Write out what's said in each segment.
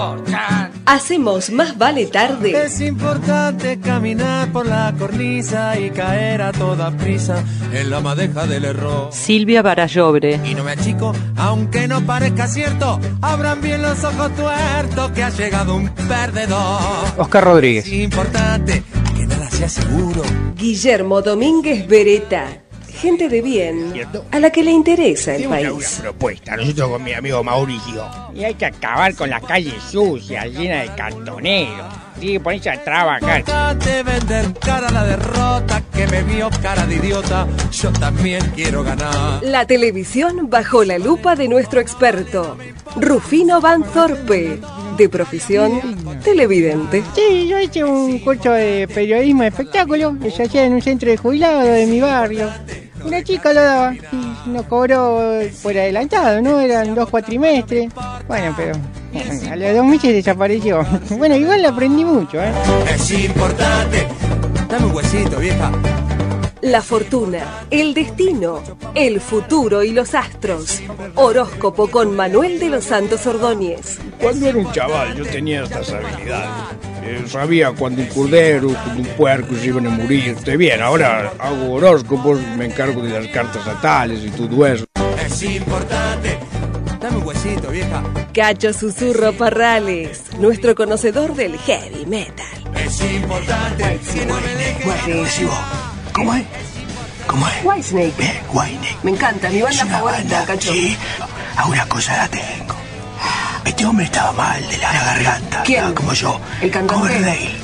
Hacemos Más Vale Tarde. Es importante caminar por la cornisa y caer a toda prisa en la madeja del error. Silvia Barallobre. Y no me achico, aunque no parezca cierto, abran bien los ojos tuertos que ha llegado un perdedor. Oscar Rodríguez. Es importante que nada sea seguro. Guillermo Domínguez Beretta. Gente de bien, a la que le interesa el país. Una propuesta, nosotros con mi amigo Mauricio. Y hay que acabar con las calles sucias, llenas de cartoneros. Tiene que ponerse a trabajar. Importante vender cara a la derrota, que me vio cara de idiota. Yo también quiero ganar. La televisión bajo la lupa de nuestro experto, Rufino Van Thorpe, de profesión televidente. Sí, yo hice un curso de periodismo de espectáculo que se hacía en un centro de jubilados de mi barrio. Una chica lo daba y nos cobró por adelantado, ¿no? Eran 2 cuatrimestres. Bueno, pero a los 2 meses desapareció. Bueno, igual aprendí mucho, ¿eh? Es importante. Dame un huesito, vieja. La fortuna, el destino, el futuro y los astros. Horóscopo con Manuel de los Santos Ordóñez. Cuando era un chaval yo tenía estas habilidades. Sabía cuando un cordero, cuando un puerco se iban a morir. Bien, ahora hago horóscopos, me encargo de las cartas natales y todo eso. Es importante. Dame un huesito, vieja. Cacho Susurro Parrales, nuestro conocedor del heavy metal. Es importante que no me dejes. ¿Cómo es? ¿Cómo es? Whitesnake. Bien, Whitesnake. Me encanta, mi banda Es una favorita, banda, Cacho. sí. Alguna cosa la tengo. Este hombre estaba mal de la garganta. ¿Quién? Estaba como yo. El cantante. Coverdale.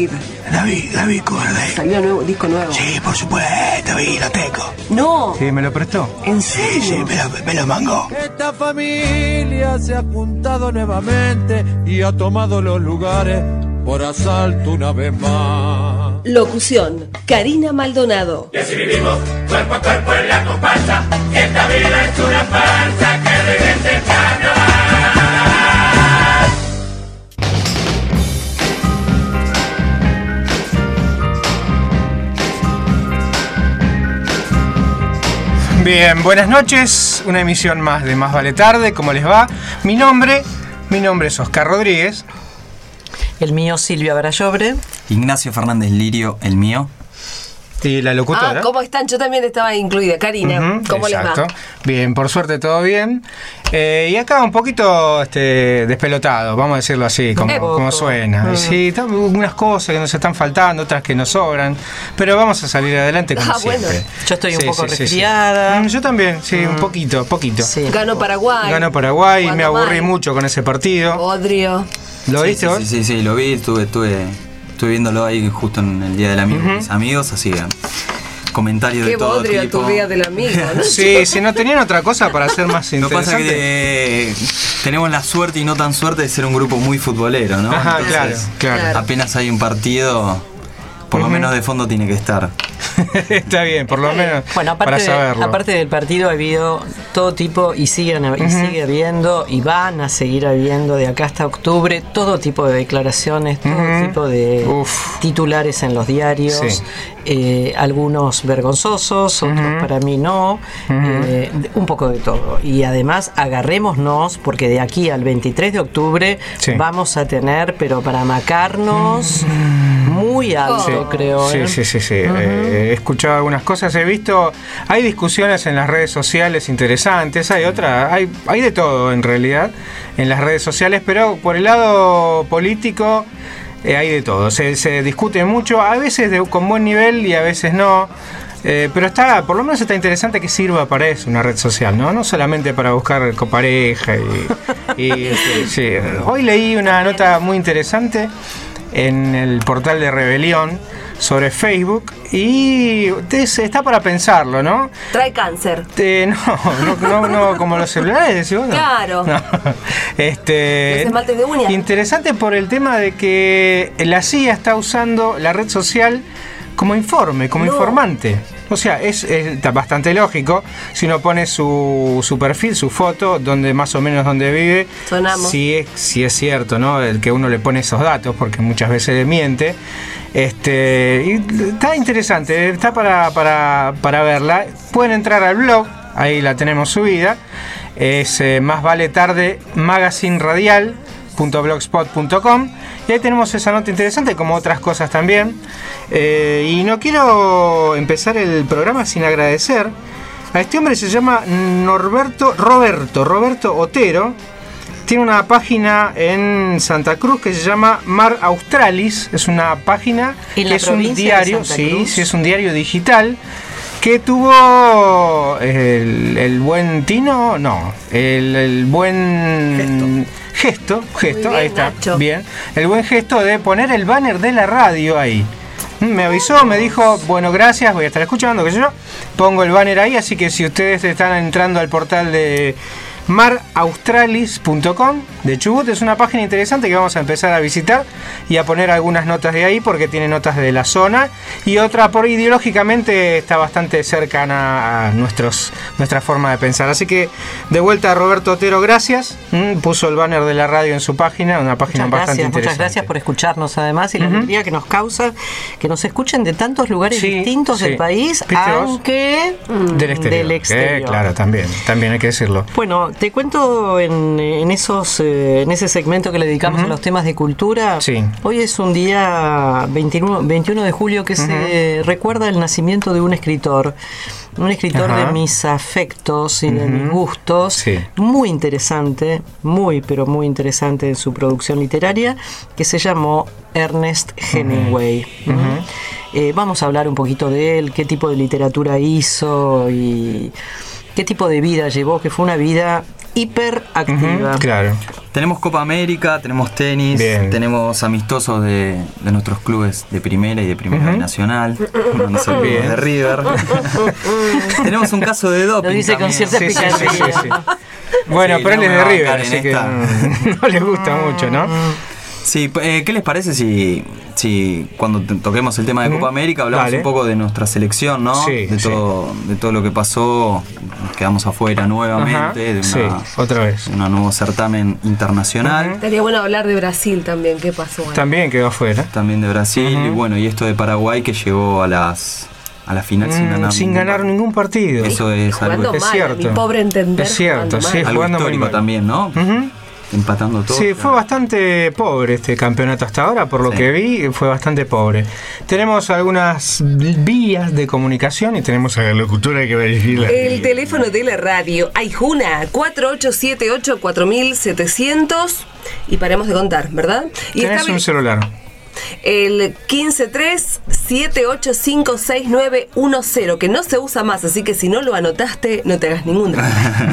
David Coverdale. Salió nuevo, disco nuevo. Sí, por supuesto, y lo tengo. No. Sí, me lo prestó. ¿En Sí, serio? me lo mangó. Esta familia se ha juntado nuevamente y ha tomado los lugares por asalto una vez más. Locución, Karina Maldonado. Y así vivimos, cuerpo a cuerpo en la comparsa, y esta vida es una farsa, que regrese el carnaval. Bien, buenas noches, una emisión más de Más Vale Tarde, ¿cómo les va? Mi nombre es Oscar Rodríguez. El mío, Silvia Barallobre. Ignacio Fernández Lirio, el mío. Y la locutora. ¿Cómo están? Yo también estaba incluida. Karina, ¿cómo exacto. les va? Bien, por suerte todo bien. Y acá un poquito despelotado, vamos a decirlo así, como suena. Sí, unas cosas que nos están faltando, otras que nos sobran, pero vamos a salir adelante como siempre. Bueno. Yo estoy un poco resfriada. Yo también, sí, un poquito. Sí. Ganó Paraguay y me aburrí mucho con ese partido. Odrio. ¿Lo viste vos? Sí, lo vi, estuve viéndolo ahí justo en el Día del Amigo con mis amigos, así que comentarios de todo tipo. Qué bodrio tu Día del Amigo, ¿no? Sí, si no tenían otra cosa para hacer más interesante. Lo que pasa es que tenemos la suerte y no tan suerte de ser un grupo muy futbolero, ¿no? Ajá, entonces, claro. Apenas hay un partido, por lo menos de fondo tiene que estar. Está bien, por lo menos bueno, para saberlo. Aparte del partido ha habido todo tipo y sigue habiendo y van a seguir habiendo de acá hasta octubre todo tipo de declaraciones, todo tipo de titulares en los diarios, algunos vergonzosos, otros para mí no, un poco de todo. Y además agarrémonos porque de aquí al 23 de octubre vamos a tener, pero para macarnos muy alto, creo. Sí. He escuchado algunas cosas, he visto, hay discusiones en las redes sociales interesantes, hay de todo en realidad en las redes sociales, pero por el lado político hay de todo, se discute mucho, a veces con buen nivel y a veces no. Pero por lo menos está interesante que sirva para eso una red social, no solamente para buscar copareja sí. Hoy leí una nota muy interesante en el portal de Rebelión sobre Facebook y está para pensarlo, ¿no? Trae cáncer. No, como los celulares, ¿no? Claro. No. Los esmaltes de uñas. Interesante por el tema de que la CIA está usando la red social como informante. O sea, es bastante lógico. Si uno pone su perfil, su foto, más o menos donde vive, sonamos. Si es cierto, ¿no? El que uno le pone esos datos, porque muchas veces le miente. Y está interesante, está para verla. Pueden entrar al blog, ahí la tenemos subida. Es Más Vale Tarde Magazine Radial. chubut.blogspot.com, y ahí tenemos esa nota interesante, como otras cosas también. Y no quiero empezar el programa sin agradecer a este hombre. Se llama Roberto Otero. Tiene una página en Santa Cruz que se llama Mar Australis. Es una página que es un diario, sí, es un diario digital que tuvo el buen tino, no, el buen gesto, bien, ahí está, Nacho. Bien, el buen gesto de poner el banner de la radio ahí. Me avisó, me dijo, bueno, gracias, voy a estar escuchando, qué sé yo. Pongo el banner ahí, así que si ustedes están entrando al portal de maraustralis.com de Chubut, es una página interesante que vamos a empezar a visitar y a poner algunas notas de ahí, porque tiene notas de la zona y otra por ideológicamente está bastante cercana a nuestra forma de pensar. Así que de vuelta a Roberto Otero, gracias. Puso el banner de la radio en su página, una página bastante interesante. Muchas gracias por escucharnos además, y la alegría que nos causa que nos escuchen de tantos lugares distintos del país, aunque del exterior. Claro, también hay que decirlo. Bueno, te cuento en ese segmento que le dedicamos a los temas de cultura. Sí. Hoy es un día 21 de julio que se recuerda el nacimiento de un escritor de mis afectos y de mis gustos, muy interesante, pero muy interesante en su producción literaria, que se llamó Ernest Hemingway. Vamos a hablar un poquito de él, qué tipo de literatura hizo y qué tipo de vida llevó, que fue una vida hiperactiva. Claro. Tenemos Copa América, tenemos tenis, tenemos amistosos de nuestros clubes de primera y de primera nacional. No se olvide de River. Tenemos un caso de doping. Lo dice también. Con cierta picardía. Sí. Bueno, pero él es de River, así que no les gusta mucho, ¿no? Sí, ¿qué les parece si cuando toquemos el tema de Copa América hablamos un poco de nuestra selección, ¿no? De todo lo que pasó, nos quedamos afuera nuevamente de otra vez. Un nuevo certamen internacional. Estaría bueno hablar de Brasil también, ¿qué pasó? También quedó afuera. También de Brasil, y bueno, y esto de Paraguay que llegó a la final sin ganar ningún partido. Eso es algo cierto. Mi pobre entender. Es cierto, sí, algo histórico también, ¿no? Empatando todo. Sí, fue bastante pobre este campeonato hasta ahora, por lo que vi, fue bastante pobre. Tenemos algunas vías de comunicación y tenemos a la locutora que va a elegir el teléfono de la radio, Aijuna, 4878-4700, y paremos de contar, ¿verdad? Y tenés un celular. El 153-785-6910, que no se usa más, así que si no lo anotaste, no te hagas ningún drama.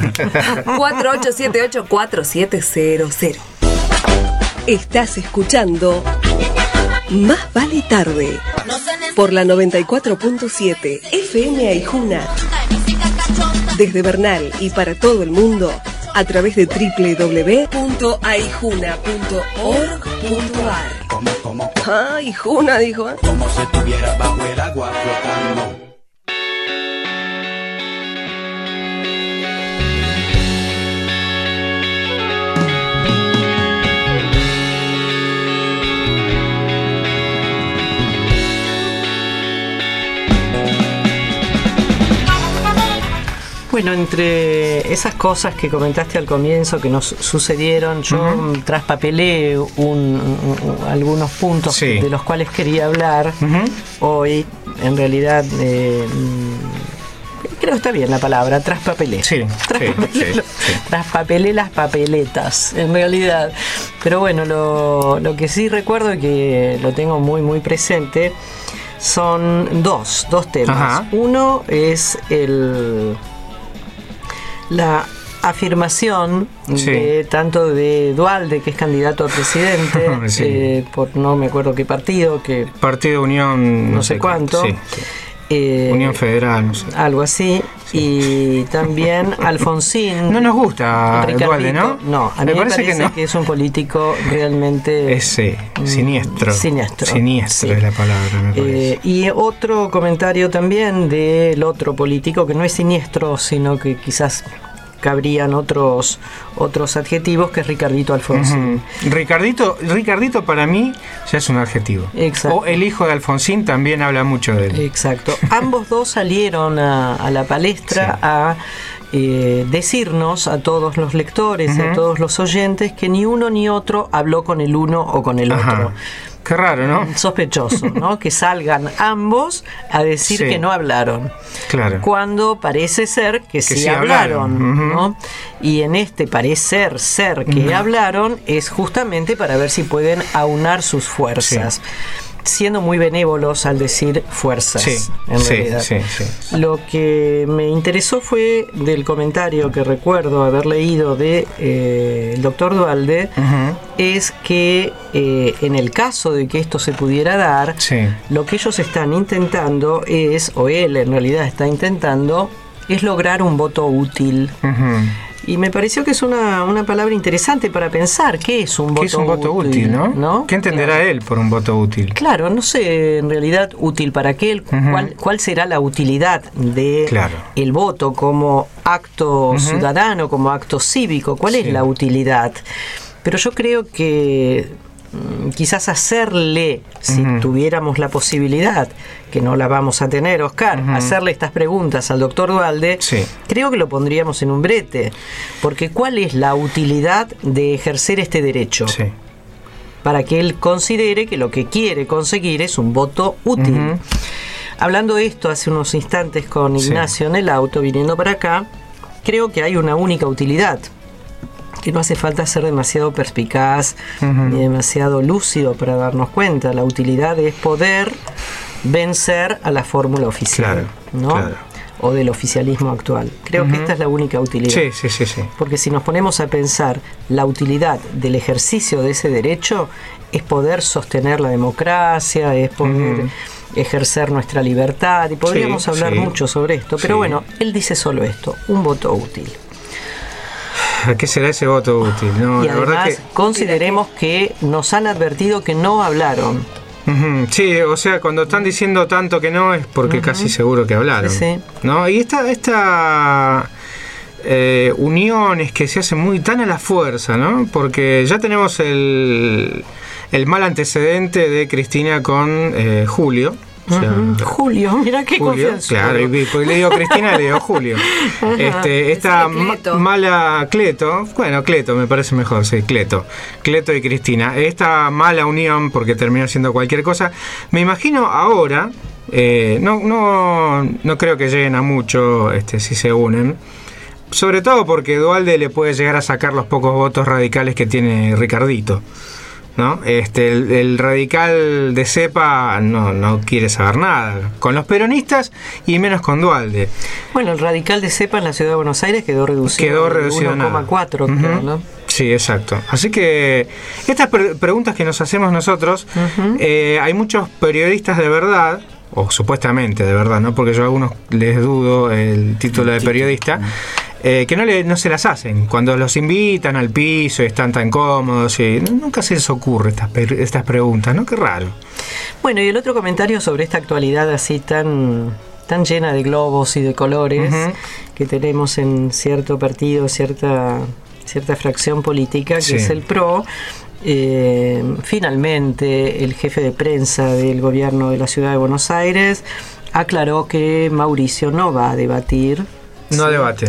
4878-4700. Estás escuchando Más Vale Tarde por la 94.7 FM Aijuna, desde Bernal y para todo el mundo a través de www.aijuna.org.ar. Aijuna, dijo. Como si estuviera bajo el agua flotando. Bueno, entre esas cosas que comentaste al comienzo que nos sucedieron, yo traspapelé algunos puntos de los cuales quería hablar hoy. En realidad, creo que está bien la palabra, traspapelé. Traspapelé las papeletas, en realidad. Pero bueno, lo que sí recuerdo y que lo tengo muy, muy presente son dos temas. Uno es la afirmación de tanto de Duhalde, que es candidato a presidente, por no me acuerdo qué partido, Partido Unión no sé cuánto, Unión Federal, no sé, algo así, y también Alfonsín. No nos gusta Duhalde, ¿no? No, a mí me parece que es un político realmente siniestro es la palabra, me parece. Y otro comentario también del otro político que no es siniestro, sino que quizás cabrían otros adjetivos, que es Ricardito Alfonsín. Ricardito para mí ya es un adjetivo. Exacto. O el hijo de Alfonsín también habla mucho de él. Exacto. Ambos dos salieron a la palestra a decirnos a todos los lectores, a todos los oyentes, que ni uno ni otro habló con el uno o con el otro. Qué raro, ¿no? Sospechoso, ¿no? Que salgan ambos a decir que no hablaron. Claro. Cuando parece ser que sí hablaron, ¿no? Y en este parecer ser que hablaron es justamente para ver si pueden aunar sus fuerzas. Siendo muy benévolos al decir fuerzas, en realidad. Lo que me interesó fue del comentario que recuerdo haber leído de el doctor Duhalde, es que en el caso de que esto se pudiera dar, lo que ellos están intentando es, o él en realidad está intentando, es lograr un voto útil. Y me pareció que es una palabra interesante para pensar. ¿Qué es un voto útil? ¿Qué es un voto útil, no? ¿Qué entenderá él por un voto útil? Claro, no sé, en realidad, útil para qué, cuál será la utilidad de el voto como acto ciudadano, como acto cívico. ¿Cuál es la utilidad? Pero yo creo que quizás hacerle, si tuviéramos la posibilidad, que no la vamos a tener, Oscar, hacerle estas preguntas al doctor Duhalde, creo que lo pondríamos en un brete, porque ¿cuál es la utilidad de ejercer este derecho? Para que él considere que lo que quiere conseguir es un voto útil. Hablando de esto hace unos instantes con Ignacio en el auto, viniendo para acá, creo que hay una única utilidad, que no hace falta ser demasiado perspicaz ni demasiado lúcido para darnos cuenta. La utilidad es poder vencer a la fórmula oficial, o del oficialismo actual. Creo que esta es la única utilidad. Porque si nos ponemos a pensar, la utilidad del ejercicio de ese derecho es poder sostener la democracia, es poder ejercer nuestra libertad, y podríamos hablar mucho sobre esto, pero bueno, él dice solo esto, un voto útil. ¿A qué será ese voto útil? No, y la además, verdad que consideremos que nos han advertido que no hablaron. Sí, o sea, cuando están diciendo tanto que no es porque casi seguro que hablaron. ¿No? Y esta uniones que se hacen muy tan a la fuerza, ¿no? Porque ya tenemos el mal antecedente de Cristina con Julio. O sea, Julio, mira qué confianza. Claro, y le digo Cristina, le digo Julio. Esta mala Cleto, bueno, Cleto me parece mejor, Cleto y Cristina. Esta mala unión, porque terminó siendo cualquier cosa. Me imagino ahora, no creo que lleguen a mucho si se unen. Sobre todo porque Duhalde le puede llegar a sacar los pocos votos radicales que tiene Ricardito, ¿no? El radical de cepa no quiere saber nada con los peronistas y menos con Duhalde. Bueno, el radical de cepa en la ciudad de Buenos Aires quedó reducido a 1,4, creo, ¿no? Sí, exacto. Así que estas preguntas que nos hacemos nosotros, hay muchos periodistas de verdad, o supuestamente de verdad, ¿no? Porque yo a algunos les dudo el título de periodista, que no se las hacen. Cuando los invitan al piso y están tan cómodos, nunca se les ocurre estas preguntas, ¿no? Qué raro. Bueno, y el otro comentario sobre esta actualidad así tan llena de globos y de colores que tenemos en cierto partido, cierta fracción política, que es el PRO. Finalmente el jefe de prensa del gobierno de la ciudad de Buenos Aires aclaró que Mauricio no va a debatir. No debate.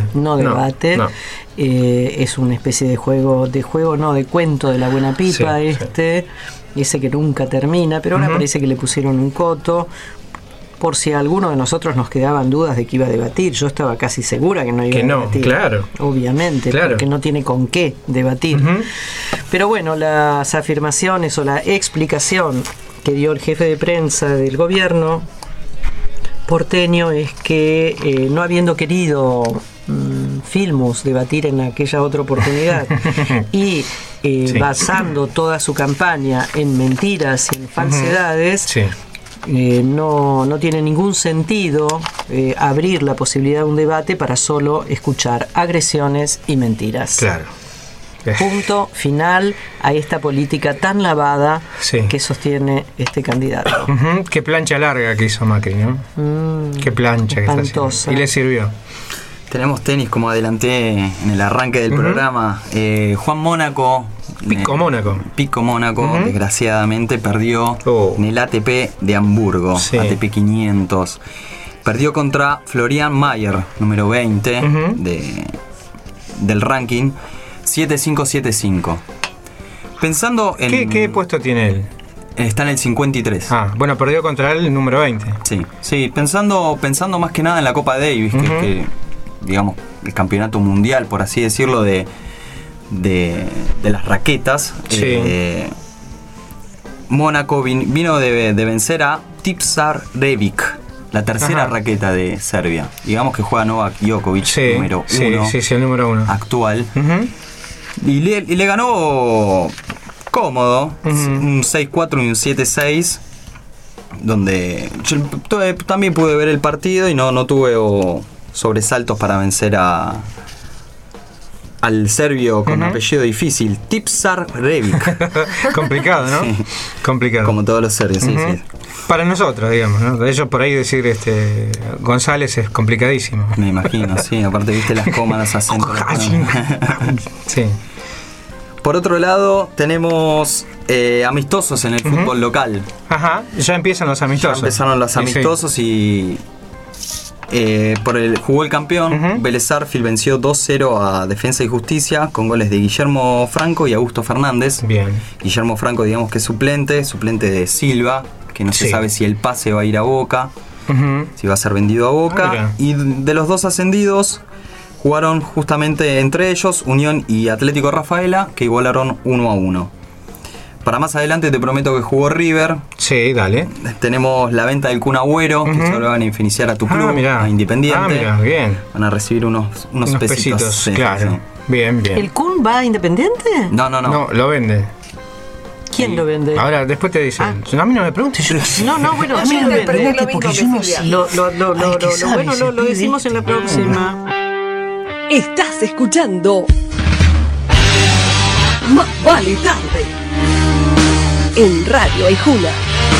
Es una especie de cuento de la buena pipa, ese que nunca termina, pero ahora parece que le pusieron un coto. Por si a alguno de nosotros nos quedaban dudas de que iba a debatir, yo estaba casi segura que no iba a debatir. Claro. Obviamente, porque no tiene con qué debatir. Pero bueno, las afirmaciones o la explicación que dio el jefe de prensa del gobierno porteño es que no habiendo querido Filmus debatir en aquella otra oportunidad y basando toda su campaña en mentiras y en falsedades, no tiene ningún sentido abrir la posibilidad de un debate para solo escuchar agresiones y mentiras. Claro. Punto final a esta política tan lavada que sostiene este candidato. Qué plancha larga que hizo Macri, ¿no? Qué plancha que está haciendo. Y le sirvió. Tenemos tenis, como adelanté en el arranque del programa. Juan Mónaco. Pico Mónaco, desgraciadamente perdió en el ATP de Hamburgo, ATP 500. perdió contra Florian Mayer, número 20 del ranking, 7-5-7-5. Pensando en... ¿Qué puesto tiene él? Está en el 53. Bueno, perdió contra él el número 20. Sí, pensando más que nada en la Copa Davis, que digamos, el campeonato mundial, por así decirlo, de las raquetas. Sí. Mónaco vino de vencer a Tipsarevic, la tercera raqueta de Serbia. Digamos que juega Novak Djokovic, número 1. Sí, el número 1. Actual. Y le ganó cómodo, un 6-4 y un 7-6, donde yo también pude ver el partido y no tuve sobresaltos para vencer al serbio con apellido difícil, Tipsarevic. Complicado, ¿no? Sí. Complicado. Como todos los serbios, sí. Para nosotros, digamos, ¿no? De ellos por ahí decir González es complicadísimo. Me imagino, sí. Aparte, viste las comas, acentos. Sí. Por otro lado, tenemos amistosos en el fútbol local. Ya empiezan los amistosos. Ya empezaron los amistosos y jugó el campeón. Vélez Sarsfield venció 2-0 a Defensa y Justicia con goles de Guillermo Franco y Augusto Fernández. Bien. Guillermo Franco, digamos que es suplente de Silva, que no se sabe si el pase va a ir a Boca, si va a ser vendido a Boca. Y de los dos ascendidos jugaron justamente entre ellos Unión y Atlético Rafaela, que igualaron 1-1. Para más adelante te prometo que jugó River. Sí, dale. Tenemos la venta del Kun Agüero, que se lo van a beneficiar a tu club, a Independiente. Bien. Van a recibir unos pesitos. Claro. Sí. Bien. ¿El Kun va a Independiente? No, lo vende. ¿Quién lo vende? Ahora, después te dicen. A mí no me preguntes. Bueno, a mí lo vende. Lo decimos en la próxima. Estás escuchando Más vale tarde en Radio Aijuna.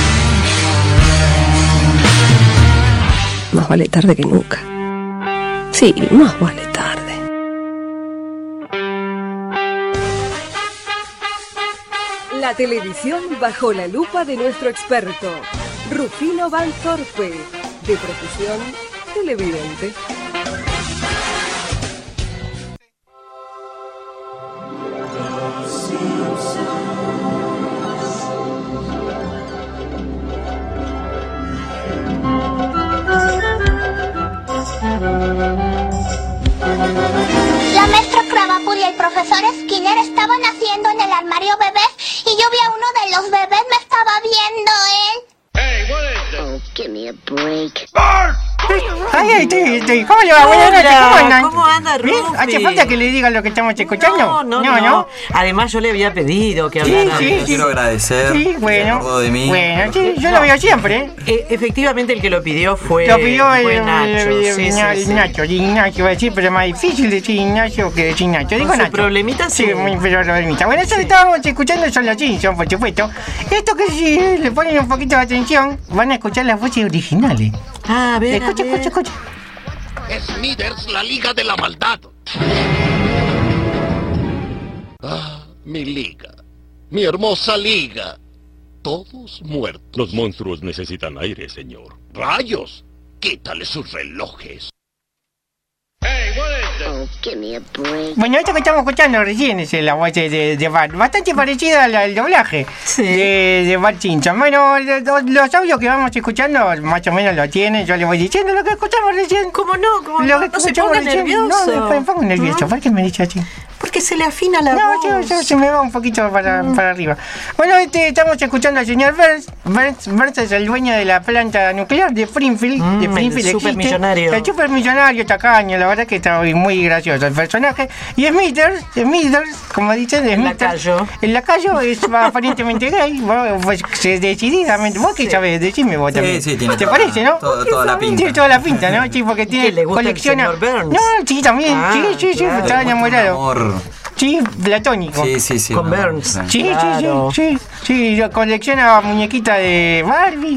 Más vale tarde que nunca. Sí, más vale tarde. La televisión bajo la lupa de nuestro experto, Rufino Van Torpe, de profesión televidente. La maestra Cravapul y el profesor Skinner estaban haciendo en el armario bebés y yo vi a uno de los bebés, me estaba viendo él. Hey, what is this? Oh, give me a break. Ay, ¿cómo le va? Buenas noches, ¿cómo andan? ¿Cómo anda, Rufi? ¿Hace falta que le digan lo que estamos escuchando? No. Además, yo le había pedido que hablara. Sí. Quiero agradecer. Sí, bueno. De mí. Bueno, sí, yo lo veo siempre. Efectivamente, el que lo pidió fue Lo pidió Nacho. Ignacio, va a decir, pero es más difícil decir Ignacio que decir Nacho. Digo Nacho. Nacho. Problemita, sí. Muy problemita. Bueno, eso estábamos escuchando son los Simpsons, por supuesto. Esto que si le ponen un poquito de atención, van a escuchar las voces originales. A ver. Escucha. Smithers, la Liga de la Maldad. Mi liga. Mi hermosa liga. Todos muertos. Los monstruos necesitan aire, señor. ¡Rayos! Quítale sus relojes. Oh, give me a break. Bueno, esto que estamos escuchando recién es la voz de Bart, bastante parecida al doblaje de Bart Simpson. Bueno, los audios que vamos escuchando más o menos lo tienen, yo les voy diciendo lo que escuchamos recién. ¿Cómo no? No se ponga nervioso. No, me pongo nervioso, ¿por qué me dice así? Porque se le afina la voz. No, se me va un poquito para arriba. Bueno, estamos escuchando al señor Burns. Burns es el dueño de la planta nuclear de Springfield. El supermillonario. El supermillonario tacaño, la verdad que está muy gracioso el personaje. Y Smithers, como dicen, el lacayo es aparentemente gay. Pues decididamente. ¿Vos qué sabés? Decime vos también. Sí, tiene ¿Te parece, no? Toda la pinta. Tiene toda la pinta, ¿no? Sí, porque tiene colecciona. No, sí, también. Sí, claro, estaba enamorado. Amor. Sí, platónico. Sí. Con Burns. Sí, colecciona muñequita de Barbie.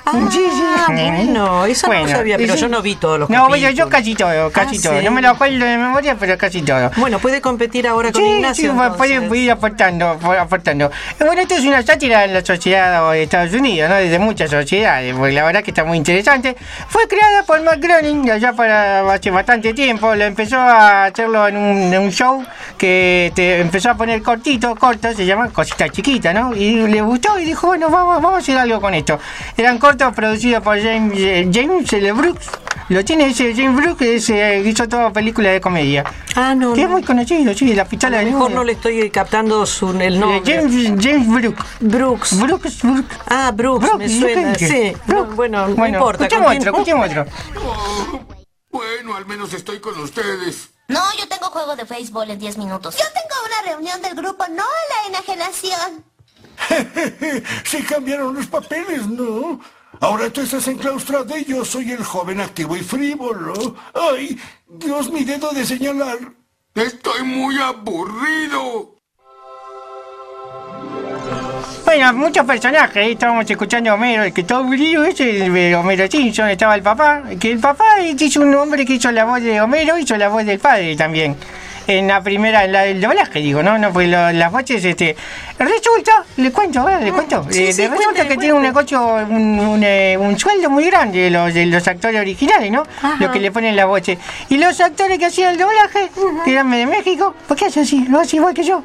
Sí. Bueno, eso no sabía, pero yo no vi todos los capítulos. No, yo casi todo. Sí. No me lo acuerdo de memoria, pero casi todo. Bueno, puede competir ahora con Ignacio. Sí, puede ir aportando. Bueno, esto es una sátira en la sociedad de Estados Unidos, ¿no? Desde muchas sociedades, porque la verdad que está muy interesante. Fue creada por Matt Groening allá hace bastante tiempo. Lo empezó a hacerlo en un show que empezó a poner cortos, se llaman Cositas Chiquitas, ¿no? Y le gustó y dijo, bueno, vamos a hacer algo con esto. Eran cortos producidos por James L. Brooks. Lo tiene ese James Brooks, que hizo toda película de comedia. No. Que es muy conocido, sí, La Pistola del mejor no le estoy captando el nombre. James Brooks. Brooks. Brooks, me suena. Sí. Bueno, no importa. Escuchemos otro. Bueno, al menos estoy con ustedes. No, yo tengo juego de béisbol en 10 minutos. Yo tengo una reunión del grupo, no la enajenación. Se cambiaron los papeles, ¿no? Ahora tú estás enclaustrado y yo soy el joven activo y frívolo. ¡Ay! Dios, mi dedo de señalar. Estoy muy aburrido. Bueno, muchos personajes, estábamos escuchando a Homero, el que todo aburrido ese, Homero Simpson, estaba el papá, que el papá hizo un hombre que hizo la voz de Homero, hizo la voz del padre también. En la primera, el doblaje, digo, ¿no? Pues las voces, resulta, le cuento, resulta que tiene un negocio, un sueldo muy grande de los actores originales, ¿no? Los que le ponen las voces. Y los actores que hacían el doblaje, que eran de México, ¿por qué hace así? ¿Lo hace igual que yo?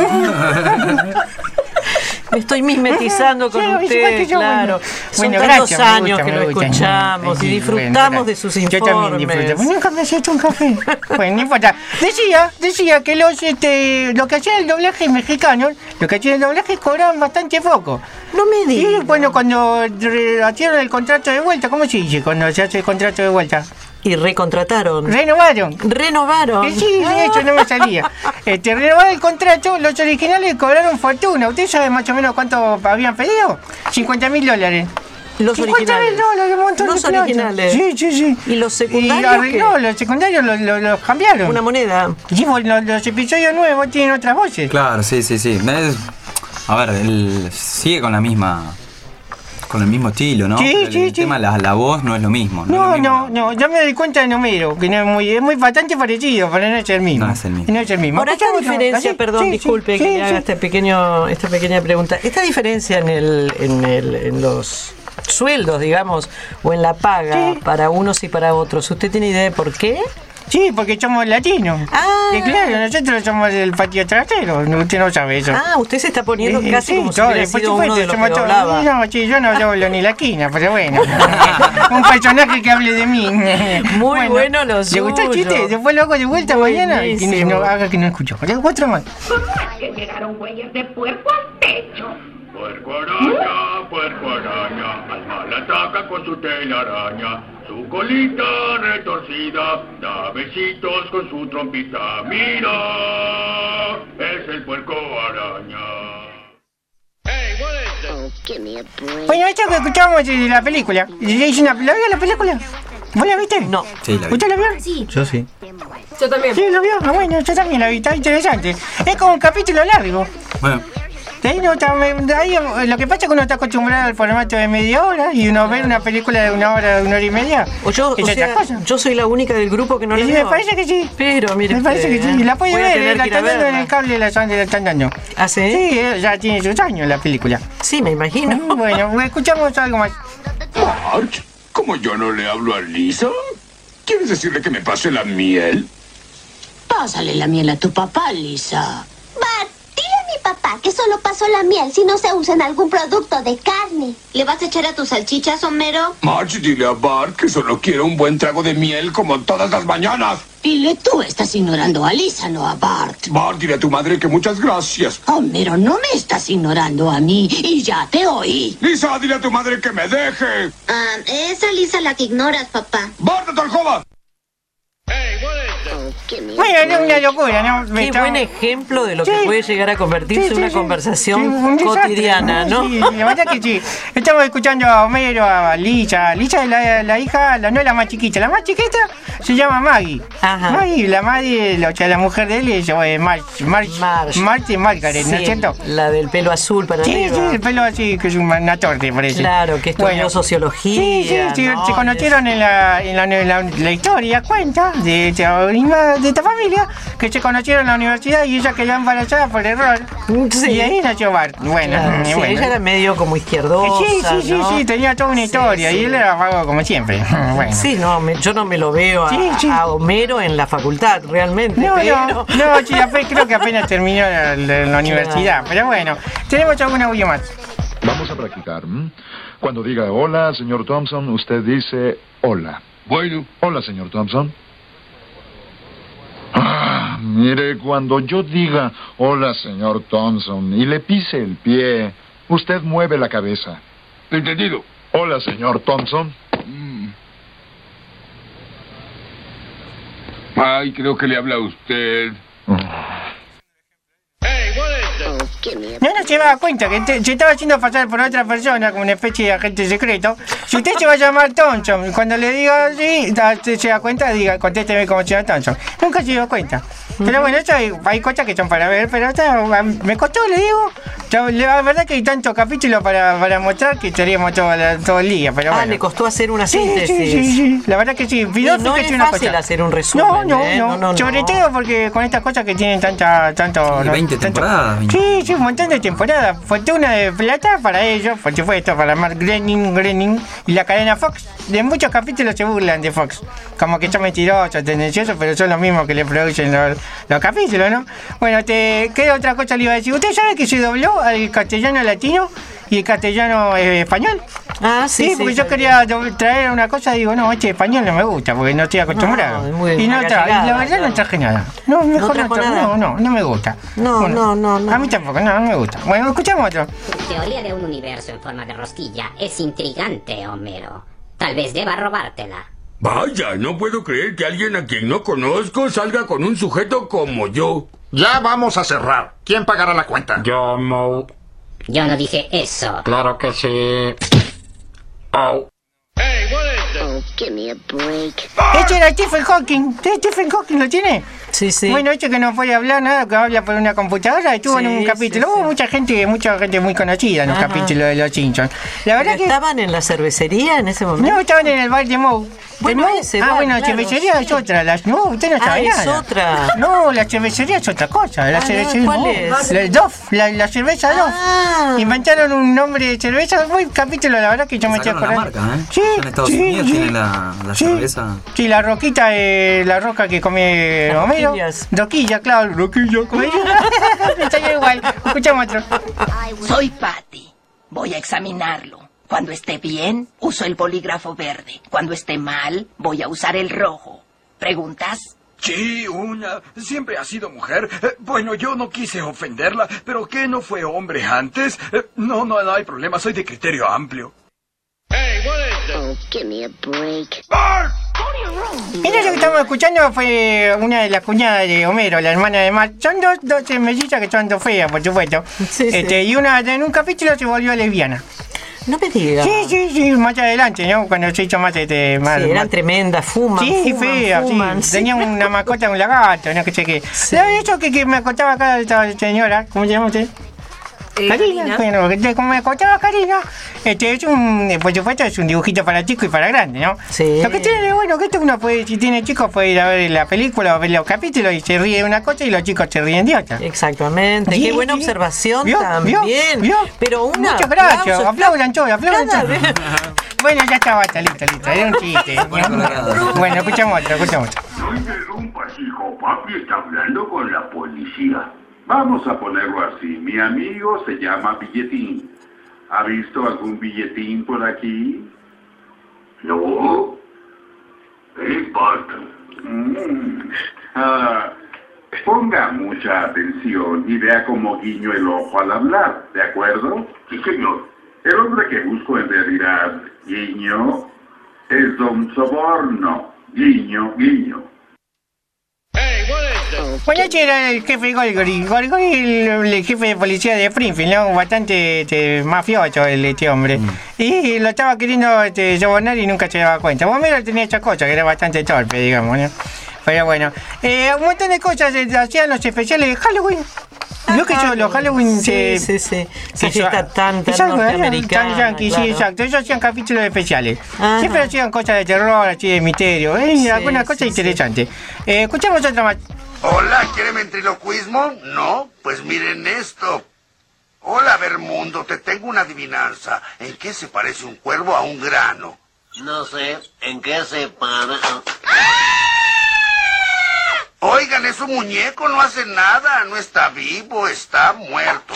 Me estoy mimetizando con usted, claro. Son tantos años que lo escuchamos y disfrutamos de sus informes. Yo también disfruto. Nunca me he hecho un café. Bueno, no importa. Decía que los que hacían el doblaje mexicano, los que hacían el doblaje cobraban bastante poco. No me digas. Y bueno, cuando hicieron el contrato de vuelta, ¿cómo se dice cuando se hace el contrato de vuelta? Y recontrataron. Renovaron. Sí, eso no me salía. Renovaron el contrato, los originales cobraron fortuna. ¿Usted sabe más o menos cuánto habían pedido? $50,000. Los originales. Los originales. Sí. ¿Y los secundarios? Los secundarios los cambiaron. Una moneda. Sí, los episodios nuevos tienen otras voces. Claro, sí. A ver, él sigue con el mismo estilo, ¿no? El tema, la voz no es lo mismo. No, yo me doy cuenta de Homero, que no es muy bastante parecido, pero no es el mismo. No es el mismo. Ahora, esta diferencia, disculpe que le haga esta pequeña pregunta. Esta diferencia en los sueldos, digamos, o en la paga para unos y para otros, ¿usted tiene idea de por qué? Sí, porque somos latinos. Claro, nosotros somos del patio trasero. Usted no sabe eso. Usted se está poniendo casi como si hubiera sido uno de los que hablaba. No, yo no hablo ni la esquina, pero bueno. Un personaje que hable de mí. Muy bueno lo suyo. ¿Le gustó el chiste? Después lo hago de vuelta mañana. Y no haga que no escucho. Otro más. ¿Cómo es que llegaron huellas de puerco al techo? Puerco araña, al mal ataca con su telaraña. Su colita retorcida da besitos con su trompita. Mira, es el puerco araña. Bueno, esto que escuchábamos de la película. ¿La vio la película? ¿Vos la viste? No. Sí, la vi. ¿Usted la vio? Sí. Yo sí. Yo también. Sí, lo vio. Bueno, yo también la vi. Está interesante. Es como un capítulo largo. Bueno. Ahí lo que pasa es que uno está acostumbrado al formato de media hora y uno ve una película de una hora y media. Yo soy la única del grupo que no la veo. Me parece que sí. Pero mire, me parece que sí. La puede ver, la están dando en el cable, la están dando. ¿Ah, sí? Sí, ya tiene sus años la película. Sí, me imagino. Bueno, escuchamos algo más. Marge, ¿cómo yo no le hablo a Lisa? ¿Quieres decirle que me pase la miel? Pásale la miel a tu papá, Lisa. Bart, dile a mi papá que solo pasó la miel si no se usa en algún producto de carne. ¿Le vas a echar a tus salchichas, Homero? Marge, dile a Bart que solo quiero un buen trago de miel como todas las mañanas. Dile, tú estás ignorando a Lisa, no a Bart. Bart, dile a tu madre que muchas gracias. Homero, no me estás ignorando a mí y ya te oí. Lisa, dile a tu madre que me deje. Esa Lisa la que ignoras, papá. ¡Bart, no te alcoba! Bueno, es una locura, ¿no? Qué buen ejemplo de lo que puede llegar a convertirse en una conversación desastre, cotidiana, ¿no? Sí, la verdad que sí. Estamos escuchando a Homero, a Lisa. Lisa es la hija, no es la más chiquita. La más chiquita se llama Maggie. Ajá. Maggie, la madre, o sea, la mujer de él es Marty Margaret, ¿no es cierto? La del pelo azul para arriba. Sí, el pelo así, que es una torre, parece. Claro, que estudió sociología. Sí, ¿no? se conocieron en la historia, cuenta de esta familia, que se conocieron en la universidad y ella quedó embarazada por error. Sí. Y ahí nació Bart. Bueno, claro, sí, ella era medio como izquierdosa. Sí, tenía toda una historia y él era vago como siempre. Bueno. Sí, no, yo no me lo veo a Homero en la facultad, realmente. No, sí, creo que apenas terminó la universidad. Pero bueno, tenemos algún audio más. Vamos a practicar. Cuando diga hola, señor Thompson, usted dice hola. Bueno. Hola, señor Thompson. Mire, cuando yo diga hola, señor Thompson, y le pise el pie, usted mueve la cabeza. Entendido. Hola, señor Thompson. Ay, creo que le habla a usted. No se daba cuenta que se estaba haciendo pasar por otra persona como una especie de agente secreto. Si usted se va a llamar Thompson, cuando le diga así, se da cuenta, diga, contésteme como señor Thompson. Nunca se dio cuenta. Pero bueno, eso hay cosas que son para ver, pero me costó, le digo. La verdad que hay tantos capítulos para mostrar que estaríamos todo el día, pero bueno. Le costó hacer una síntesis. Sí, la verdad que sí. No es fácil hacer un resumen. No. Sobre todo porque con estas cosas que tienen tanto... 20 temporadas. Sí, un montón de temporadas. Fortuna de plata para ellos, por supuesto, para Mark Groening y la cadena Fox. De muchos capítulos se burlan de Fox. Como que son mentirosos, tendenciosos, pero son los mismos que le producen los capítulos, ¿no? Bueno, ¿qué otra cosa le iba a decir? ¿Usted sabe que se dobló al castellano latino y el castellano español? Sí, porque yo quería traer una cosa, digo, no, español no me gusta, porque no estoy acostumbrado. Y la verdad no traje nada. No, mejor no me gusta. No. A mí tampoco, no me gusta. Bueno, escuchamos otro. Tu teoría de un universo en forma de rosquilla es intrigante, Homero. Tal vez deba robártela. Vaya, no puedo creer que alguien a quien no conozco salga con un sujeto como yo. Ya vamos a cerrar. ¿Quién pagará la cuenta? Yo no dije eso. Claro que sí. Give me a break. Este era Stephen Hawking. ¿Stephen Hawking lo tiene? Sí. Bueno, que no puede hablar nada, que habla por una computadora, estuvo en un capítulo. Hubo mucha gente muy conocida en un capítulo de Los Simpsons. La verdad que ¿estaban en la cervecería en ese momento? No, estaban en el bar de Moe. Bueno, la cervecería es otra. No, usted no sabe nada. Es otra. No, la cervecería es otra cosa. ¿Cuál es? La cerveza Dove. Inventaron un nombre de cerveza. Muy capítulo, la verdad que yo me estoy acordando. Sí, en Estados Unidos tienen la cerveza. Sí, la roquita, la roca que come Homero. Roquilla, claro, roquilla. Está igual. Escuchamos otro. Soy Patty. Voy a examinarlo. Cuando esté bien, uso el bolígrafo verde. Cuando esté mal, voy a usar el rojo. ¿Preguntas? Sí, siempre ha sido mujer. Bueno, yo no quise ofenderla, pero ¿qué no fue hombre antes? No hay problema, soy de criterio amplio. Give me a break. Mira, lo que estamos escuchando fue una de las cuñadas de Homero, la hermana de Mark. Son dos mellizas que son dos feas, por supuesto. Y una en un capítulo se volvió lesbiana. No me digas. Sí, más adelante, ¿no? Cuando se hizo más eran tremendas, fuman. Sí, feas, Tenían una mascota, un lagarto, no sé qué. Eso que me contaba acá esta señora, ¿cómo se llama usted? Karina. Bueno, como me contaba Karina, por supuesto es un dibujito para chicos y para grandes, ¿no? Sí. Lo que tiene de bueno que esto uno puede, si tiene chicos, puede ir a ver la película o ver los capítulos y se ríe de una cosa y los chicos se ríen de otra. Exactamente. Qué buena observación también. ¿Vio? Pero muchas gracias. Aplaudan todos, aplaudan todos. Bueno, ya está, basta, listo. Era un chiste. Bueno, escuchamos otro. No interrumpas, hijo. Papi está hablando con la policía. Vamos a ponerlo así. Mi amigo se llama Billetín. ¿Ha visto algún billetín por aquí? No. Bart. Ponga mucha atención y vea cómo guiño el ojo al hablar, ¿de acuerdo? Sí, señor. El hombre que busco en realidad, guiño, es Don Soborno. Guiño. Bueno, este era el jefe Golgori. Golgori, el jefe de policía de Springfield, ¿no? Bastante mafioso este hombre. Y lo estaba queriendo sobornar y nunca se daba cuenta. Homero tenía esa cosa, que era bastante torpe, digamos, ¿no? Pero bueno, un montón de cosas hacían los especiales de Halloween. Yo que yo, los Halloween sí. Esa fiesta tan norteamericana. Tan yankee, claro. sí, exacto. Ellos hacían capítulos especiales. Ajá. Siempre hacían cosas de terror, así de misterio. Algunas cosas interesantes. Escuchamos otra más. Hola, ¿quieren ventriloquismo? No, pues miren esto. Hola, Bermundo, te tengo una adivinanza. ¿En qué se parece un cuervo a un grano? No sé, ¿en qué se para? Oigan, es un muñeco, no hace nada, no está vivo, está muerto.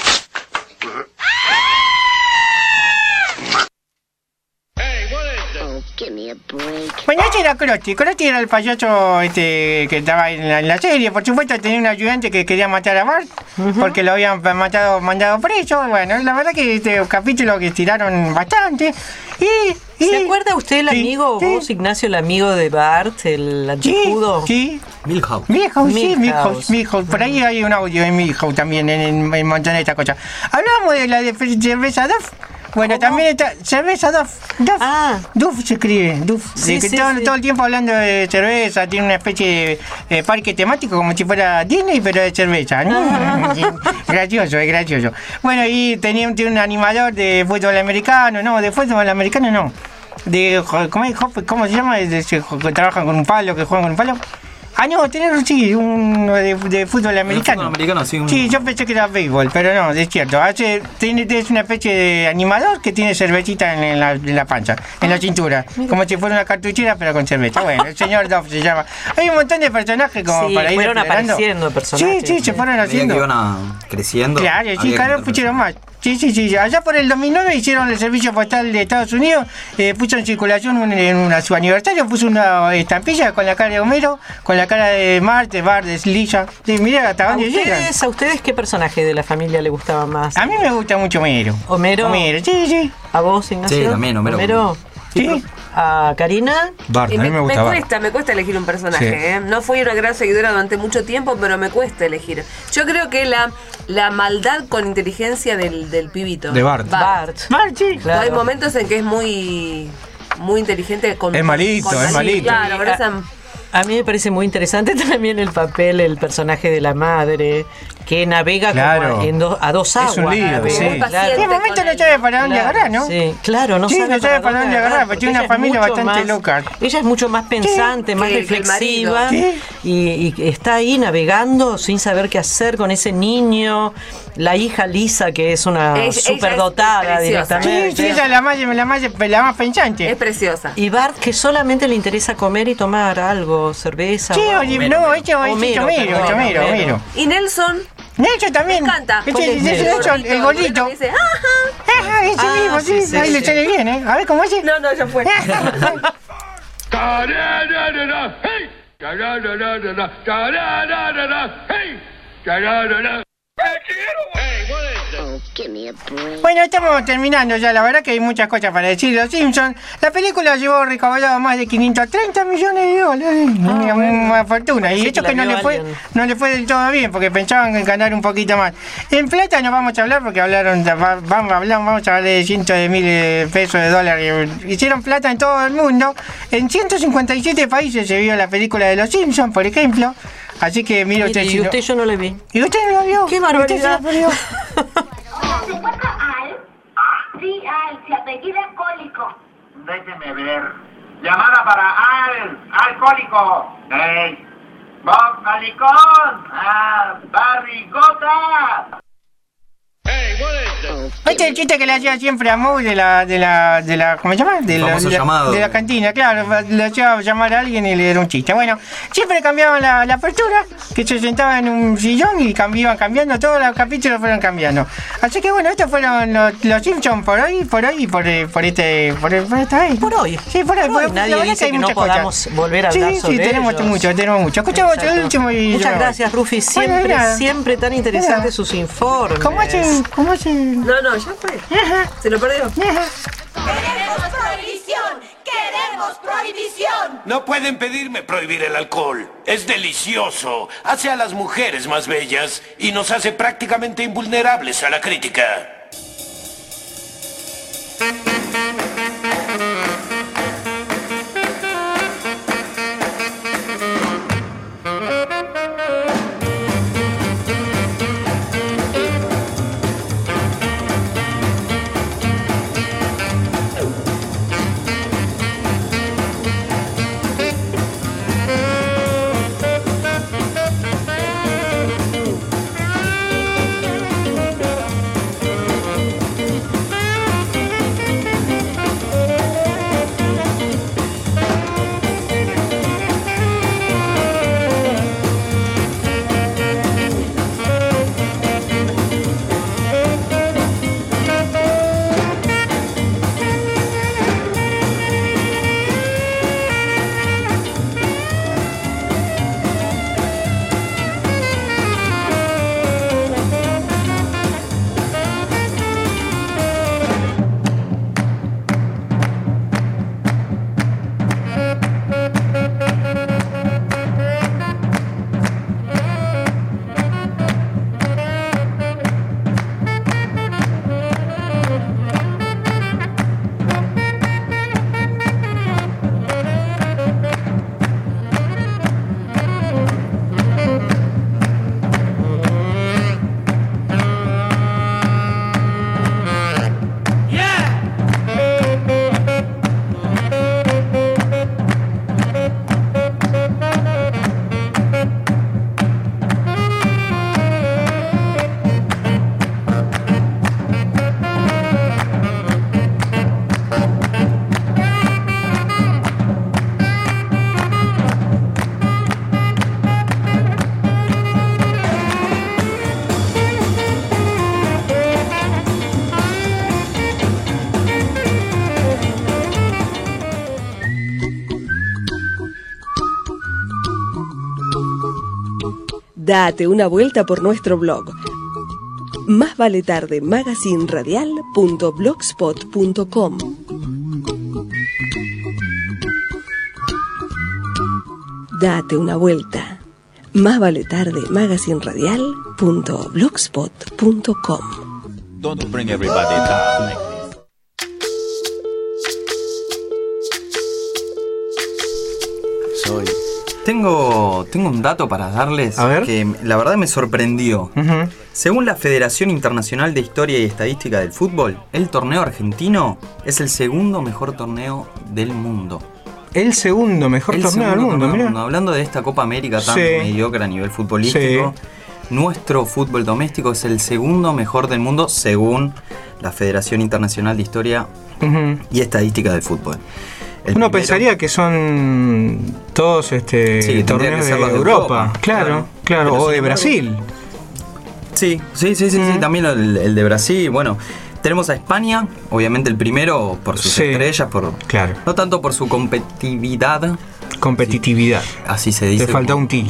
Bueno, este era Krusty. Krusty era el payaso que estaba en la serie. Por supuesto, tenía un ayudante que quería matar a Bart porque lo habían mandado preso. Bueno, la verdad que este capítulo que estiraron bastante. ¿Se acuerda usted el amigo, vos, Ignacio, el amigo de Bart, el antijudo? Sí. Milhouse. Milhouse. Por ahí hay un audio de Milhouse también en un montón de estas cosas. Hablábamos de la cerveza Duff. Bueno, ¿cómo? También está cerveza Duff. Duff se escribe, Duff. Todo el tiempo hablando de cerveza, tiene una especie de parque temático como si fuera Disney, pero de cerveza, ¿no? Gracioso, es gracioso. Bueno, y tiene un animador de fútbol americano, no, ¿cómo se llama? Que trabajan con un palo, que juegan con un palo. No, sí, uno de fútbol americano. Fútbol americano, sí. Sí, yo pensé que era béisbol, pero no, es cierto. Es una especie de animador que tiene cervecita en la pancha, en la cintura. Como si fuera una cartuchera, pero con cerveza. Bueno, el señor Duff se llama. Hay un montón de personajes como para ir fueron apareciendo personajes. Sí, se fueron haciendo. Que iban creciendo. Claro, sí, claro, pusieron más. Sí. Allá por el 2009 hicieron el Servicio Postal de Estados Unidos, puso en circulación su aniversario, puso una estampilla con la cara de Homero, con la cara de Marte, Bart, de Lisa. Sí, mirá hasta dónde llegan. ¿A ustedes qué personaje de la familia le gustaba más? A mí me gusta mucho Homero. ¿Homero? Sí. ¿A vos, Ignacio? Sí, también Homero. Sí. ¿A Karina? Bart, a mí me gusta Bart. Me cuesta elegir un personaje. Sí. No fui una gran seguidora durante mucho tiempo, pero me cuesta elegir. Yo creo que la maldad con inteligencia del pibito. De Bart. Bart, sí. Claro. Hay momentos en que es muy inteligente. Es malito. Claro, pero a mí me parece muy interesante también el personaje de la madre, que navega como a dos aguas. Es un lío, sí. En un momento no sabe para dónde agarrar, ¿no? Sí, claro, no sabe para dónde agarrar, porque tiene una familia bastante loca. Ella es mucho más pensante, más reflexiva, y está ahí navegando sin saber qué hacer con ese niño. La hija Lisa, que es una superdotada directamente. Sí, ella es la más pensante. Es preciosa. Y Bart, que solamente le interesa comer y tomar algo, cerveza. Sí, Homero. Y Nelson también. Me encanta. El gordito. Ese mismo, sí. Ahí le sale bien, ¿eh? A ver cómo hace. No, ya fue. Bueno, estamos terminando ya, la verdad que hay muchas cosas para decir. Los Simpsons, la película llevó recaudado más de 530 millones de dólares, una fortuna, y esto que no le fue del todo bien, porque pensaban en ganar un poquito más. En plata no vamos a hablar, porque vamos a hablar de cientos de miles de pesos, de dólares. Hicieron plata en todo el mundo, en 157 países se vio la película de Los Simpsons, por ejemplo. Así que mire usted. Y usted yo no le vi. ¿Y usted no lo vio? ¡Qué barbaridad! ¿Se encuentra Al? Sí, Al, se apellida Cólico. Déjeme ver. Llamada para Al Cólico. ¡Ey! ¡Bob Calicón! ¡Barrigota! Este es el chiste que le hacía siempre a Moe de la ¿cómo se llama? De la cantina, claro, le hacía llamar a alguien y le era un chiste. Bueno, siempre cambiaban la apertura, que se sentaba en un sillón y iban cambiando, todos los capítulos fueron cambiando. Así que bueno, estos fueron los Simpsons por hoy, por esta vez. Por hoy. Sí, por hoy. Nadie dice que no podamos volver a hablar sobre tenemos mucho. Escuchamos el último y muchas gracias, Rufi, siempre tan interesantes sus informes. ¿Cómo hacen? No, ya fue. Se lo perdió. Queremos prohibición. Queremos ¡Queremos prohibición! No pueden pedirme prohibir el alcohol. Es delicioso. Hace a las mujeres más bellas y nos hace prácticamente invulnerables a la crítica. Date una vuelta por nuestro blog. Más vale tarde magazinradial.blogspot.com. Date una vuelta. Más vale tarde magazinradial.blogspot.com. Don't bring everybody down. Tengo un dato para darles que la verdad me sorprendió. Según la Federación Internacional de Historia y Estadística del Fútbol, el torneo argentino es el segundo mejor torneo del mundo. El segundo mejor torneo del mundo, mirá. Hablando de esta Copa América tan mediocre a nivel futbolístico, nuestro fútbol doméstico es el segundo mejor del mundo según la Federación Internacional de Historia y Estadística del Fútbol. Uno pensaría que son todos torneos de Europa. Claro, o de Brasil. Sí, también el de Brasil. Bueno, tenemos a España, obviamente el primero por sus estrellas, no tanto por su competitividad. Así se dice. Te falta un T.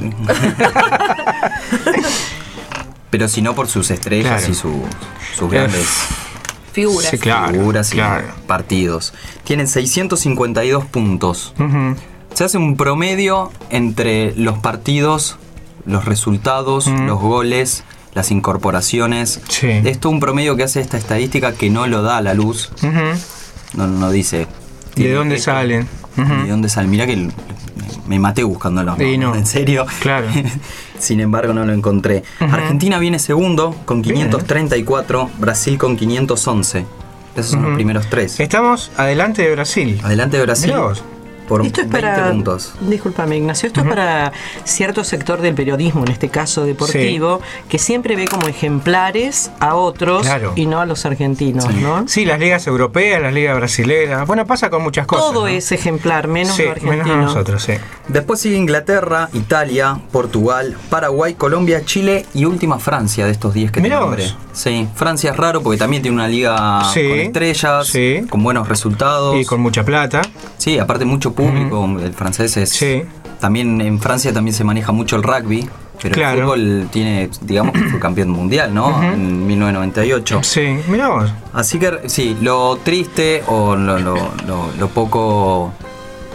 Pero sino por sus estrellas y sus grandes figuras. Figuras y partidos. Tienen 652 puntos. Se hace un promedio entre los partidos, los resultados, los goles, las incorporaciones. Esto es un promedio que hace esta estadística que no lo da a la luz. No dice. ¿De dónde salen? ¿De dónde salen? Mirá que me maté buscándolo. En serio. Claro. Sin embargo, no lo encontré. Argentina viene segundo con 534, Brasil con 511. Esos son los primeros tres. Estamos adelante de Brasil. Adelante de Brasil. Por esto es 20 puntos. Discúlpame, Ignacio, esto es para cierto sector del periodismo, en este caso deportivo, que siempre ve como ejemplares a otros y no a los argentinos, ¿no? Sí, las ligas europeas, las ligas brasileras. Bueno, pasa con muchas cosas. Todo es ejemplar, menos lo argentino. Menos nosotros, Después sigue Inglaterra, Italia, Portugal, Paraguay, Colombia, Chile y última Francia de estos 10 que te nombré. Sí, Francia es raro porque también tiene una liga con estrellas, con buenos resultados. Y con mucha plata. Sí, aparte mucho público, el francés es... También en Francia también se maneja mucho el rugby, pero el fútbol tiene, digamos que fue campeón mundial, ¿no? En 1998. Sí, mirá vos. Así que sí, lo triste o lo poco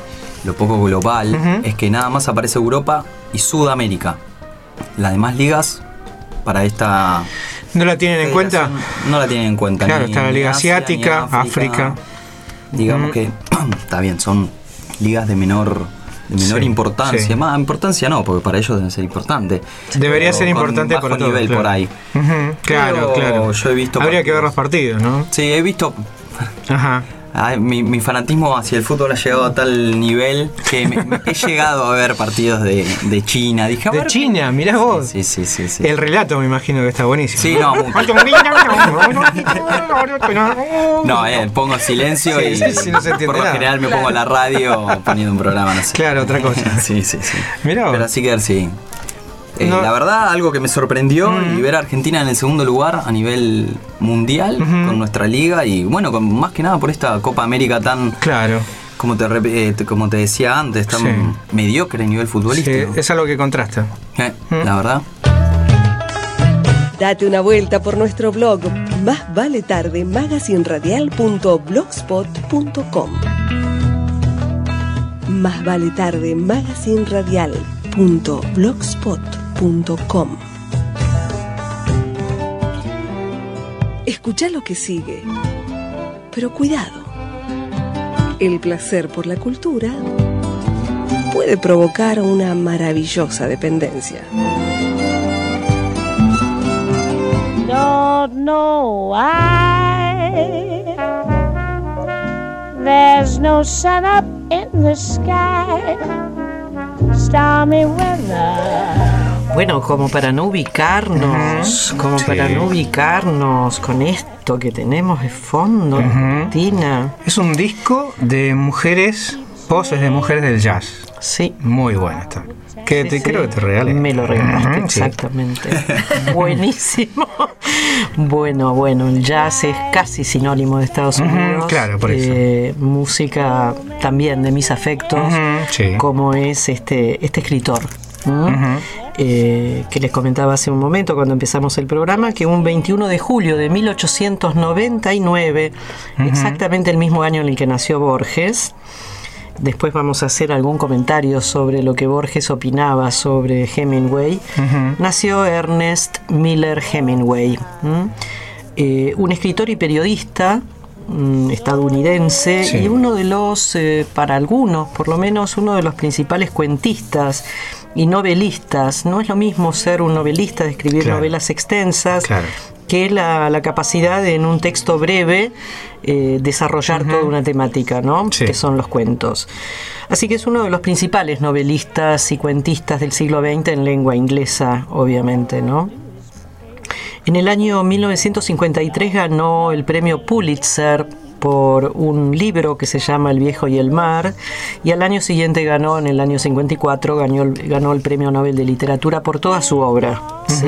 lo poco global, es que nada más aparece Europa y Sudamérica. Las demás ligas para esta... ¿No la tienen en cuenta? No la tienen en cuenta. Claro, está la Liga Asiática, África. Digamos que está bien, son ligas de menor importancia. Sí. Más importancia no, porque para ellos debe ser importante. Debería ser importante por para todo nivel, claro. por ahí. Claro, claro. Yo he visto habría que ver los partidos, ¿no? Sí, he visto. Ajá. Mi fanatismo hacia el fútbol ha llegado a tal nivel que he llegado a ver partidos de China. Dije, ¿de China? Mirá vos. Sí. El relato me imagino que está buenísimo. Sí, no, no, pongo silencio y no se entiende por lo general me pongo la radio poniendo un programa, no sé. Claro, otra cosa. Sí. Mirá vos. Pero así que sí. La verdad, algo que me sorprendió y ver a Argentina en el segundo lugar a nivel mundial con nuestra liga y bueno, con, más que nada por esta Copa América tan... Claro. Como te decía antes, tan mediocre a nivel futbolístico. Sí, es algo que contrasta. La verdad. Date una vuelta por nuestro blog Más Vale Tarde magazinradial.blogspot.com. Más Vale Tarde magazinradial.blogspot.com. Escucha lo que sigue, pero cuidado. El placer por la cultura puede provocar una maravillosa dependencia. Don't know why there's no sun up in the sky. Stormy weather. Bueno, como para no ubicarnos, con esto que tenemos de fondo, Tina. Es un disco de mujeres, voces de mujeres del jazz. Sí. Muy bueno está. Que creo que te regalé. Me lo regalaste, exactamente. Buenísimo. Bueno, el jazz es casi sinónimo de Estados Unidos. Claro, por eso. Música también de mis afectos, como es este escritor. Que les comentaba hace un momento cuando empezamos el programa, que un 21 de julio de 1899, exactamente el mismo año en el que nació Borges. Después vamos a hacer algún comentario sobre lo que Borges opinaba sobre Hemingway. Nació Ernest Miller Hemingway, un escritor y periodista estadounidense y uno de los, para algunos por lo menos, uno de los principales cuentistas y novelistas. No es lo mismo ser un novelista, de escribir novelas extensas, que la capacidad de en un texto breve desarrollar toda una temática, ¿no? Que son los cuentos. Así que es uno de los principales novelistas y cuentistas del siglo XX en lengua inglesa, obviamente, ¿no? En el año 1953 ganó el premio Pulitzer por un libro que se llama El viejo y el mar, y al año siguiente ganó, en el año 54, ganó el premio Nobel de Literatura por toda su obra. ¿Sí?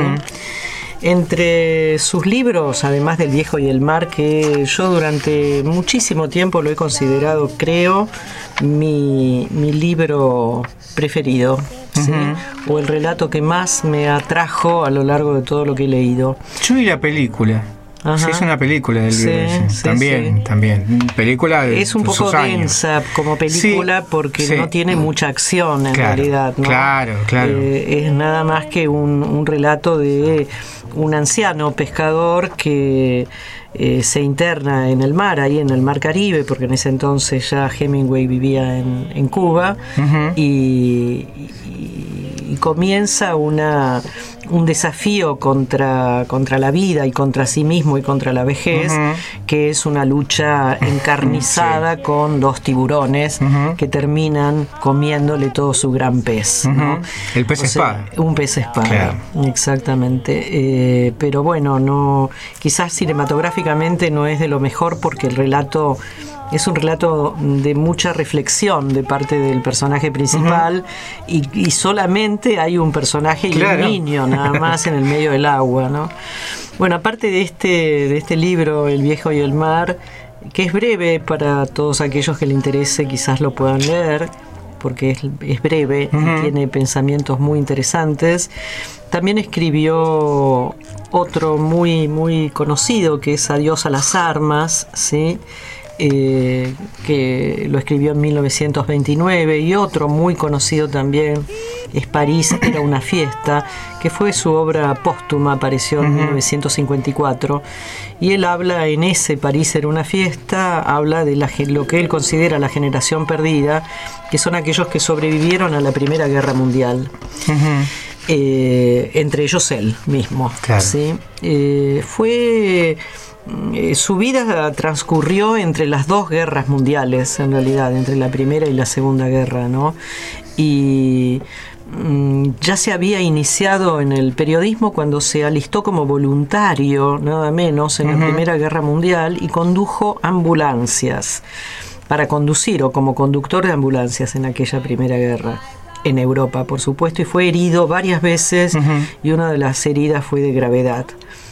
Entre sus libros, además del viejo y el mar, que yo durante muchísimo tiempo lo he considerado, creo, mi libro preferido, ¿sí? O el relato que más me atrajo a lo largo de todo lo que he leído. Yo vi la película. Sí, es una película del libro. También. Película de es un poco densa como película porque no tiene mucha acción en realidad, ¿no? Claro. Es nada más que un relato de un anciano pescador que se interna en el mar, ahí en el mar Caribe, porque en ese entonces ya Hemingway vivía en Cuba, y comienza un desafío contra la vida y contra sí mismo y contra la vejez, que es una lucha encarnizada con dos tiburones que terminan comiéndole todo su gran pez, ¿no? El pez espada. Un pez espada, exactamente. Pero bueno, quizás cinematográficamente no es de lo mejor, porque el relato es un relato de mucha reflexión de parte del personaje principal, y solamente hay un personaje y un niño nada más en el medio del agua, ¿no? Bueno, aparte de este libro, El viejo y el mar, que es breve para todos aquellos que le interese, quizás lo puedan leer, porque es breve y tiene pensamientos muy interesantes. También escribió otro muy, muy conocido, que es Adiós a las armas, ¿sí? que lo escribió en 1929, y otro muy conocido también es París era una fiesta, que fue su obra póstuma, apareció en 1954, y él habla en ese París era una fiesta, habla de lo que él considera la generación perdida, que son aquellos que sobrevivieron a la Primera Guerra Mundial. Entre ellos él mismo. Claro. ¿Sí? Su vida transcurrió entre las dos guerras mundiales, en realidad, entre la Primera y la Segunda Guerra, ¿no? Y ya se había iniciado en el periodismo cuando se alistó como voluntario, nada menos, en la Primera Guerra Mundial, y condujo ambulancias para conducir, o como conductor de ambulancias en aquella Primera Guerra. En Europa, por supuesto, y fue herido varias veces, y una de las heridas fue de gravedad.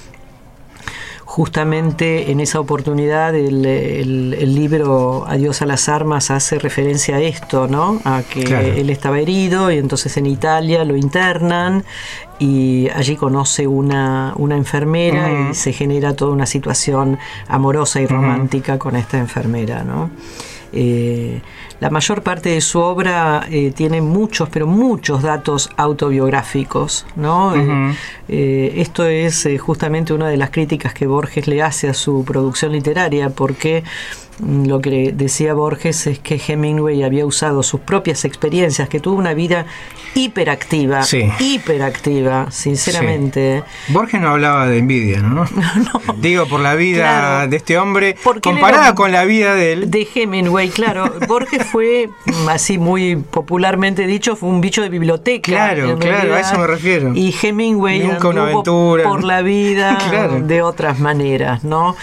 Justamente en esa oportunidad el libro Adiós a las armas hace referencia a esto, ¿no? A que él estaba herido y entonces en Italia lo internan y allí conoce una enfermera y se genera toda una situación amorosa y romántica con esta enfermera, ¿no? La mayor parte de su obra tiene muchos, pero muchos datos autobiográficos, ¿no? Esto es justamente una de las críticas que Borges le hace a su producción literaria, porque lo que decía Borges es que Hemingway había usado sus propias experiencias, que tuvo una vida hiperactiva, sinceramente. Sí. Borges no hablaba de envidia, ¿no? Digo, por la vida de este hombre, comparada con la vida de Hemingway, claro. Borges fue, así muy popularmente dicho, fue un bicho de biblioteca. Claro, a eso me refiero. Y Hemingway nunca una aventura por la vida de otras maneras, ¿no?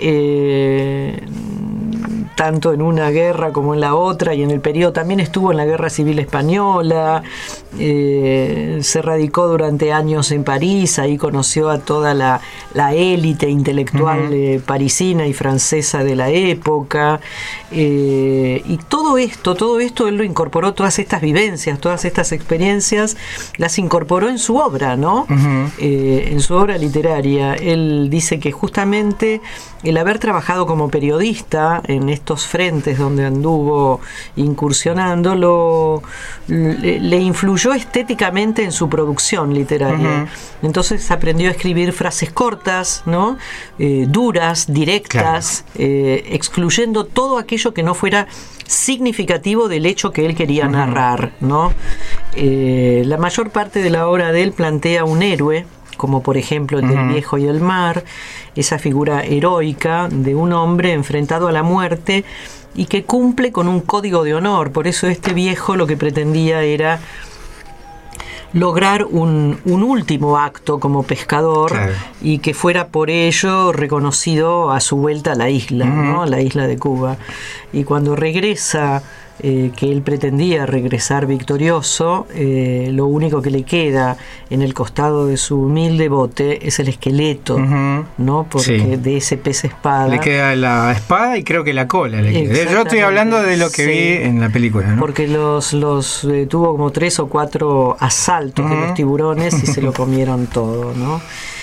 Tanto en una guerra como en la otra, y en el periodo también estuvo en la Guerra Civil Española, se radicó durante años en París, ahí conoció a toda la élite intelectual parisina y francesa de la época, y todo esto él lo incorporó, todas estas vivencias, todas estas experiencias, las incorporó en su obra, ¿no? En su obra literaria. Él dice que justamente el haber trabajado como periodista en estos frentes donde anduvo incursionando le influyó estéticamente en su producción literaria. Entonces aprendió a escribir frases cortas, ¿no? Duras, directas, excluyendo todo aquello que no fuera significativo del hecho que él quería narrar, ¿no? La mayor parte de la obra de él plantea un héroe, como por ejemplo el del Viejo y el Mar, esa figura heroica de un hombre enfrentado a la muerte y que cumple con un código de honor. Por eso este viejo lo que pretendía era lograr un último acto como pescador, y que fuera por ello reconocido a su vuelta a la isla, ¿no? A la isla de Cuba. Y cuando regresa, que él pretendía regresar victorioso, lo único que le queda en el costado de su humilde bote es el esqueleto, ¿no? Porque de ese pez espada le queda la espada y creo que la cola le queda. Yo estoy hablando de lo que vi en la película, ¿no? Porque tuvo como 3 o 4 asaltos de los tiburones y se lo comieron todo, ¿no?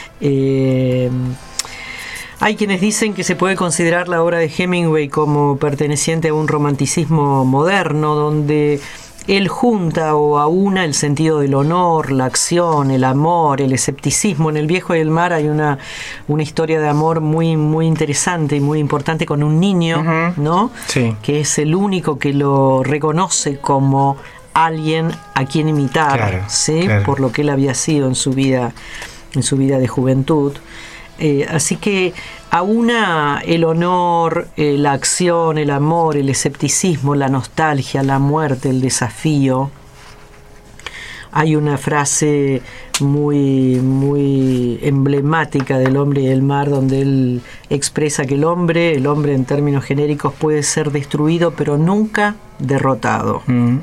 Hay quienes dicen que se puede considerar la obra de Hemingway como perteneciente a un romanticismo moderno, donde él junta o aúna el sentido del honor, la acción, el amor, el escepticismo. En El Viejo y el Mar hay una historia de amor muy, muy interesante y muy importante con un niño, ¿no? Sí. Que es el único que lo reconoce como alguien a quien imitar, ¿sí? Por lo que él había sido en su vida de juventud. Así que aúna el honor, la acción, el amor, el escepticismo, la nostalgia, la muerte, el desafío. Hay una frase muy, muy emblemática del Hombre y el Mar, donde él expresa que el hombre en términos genéricos puede ser destruido, pero nunca derrotado.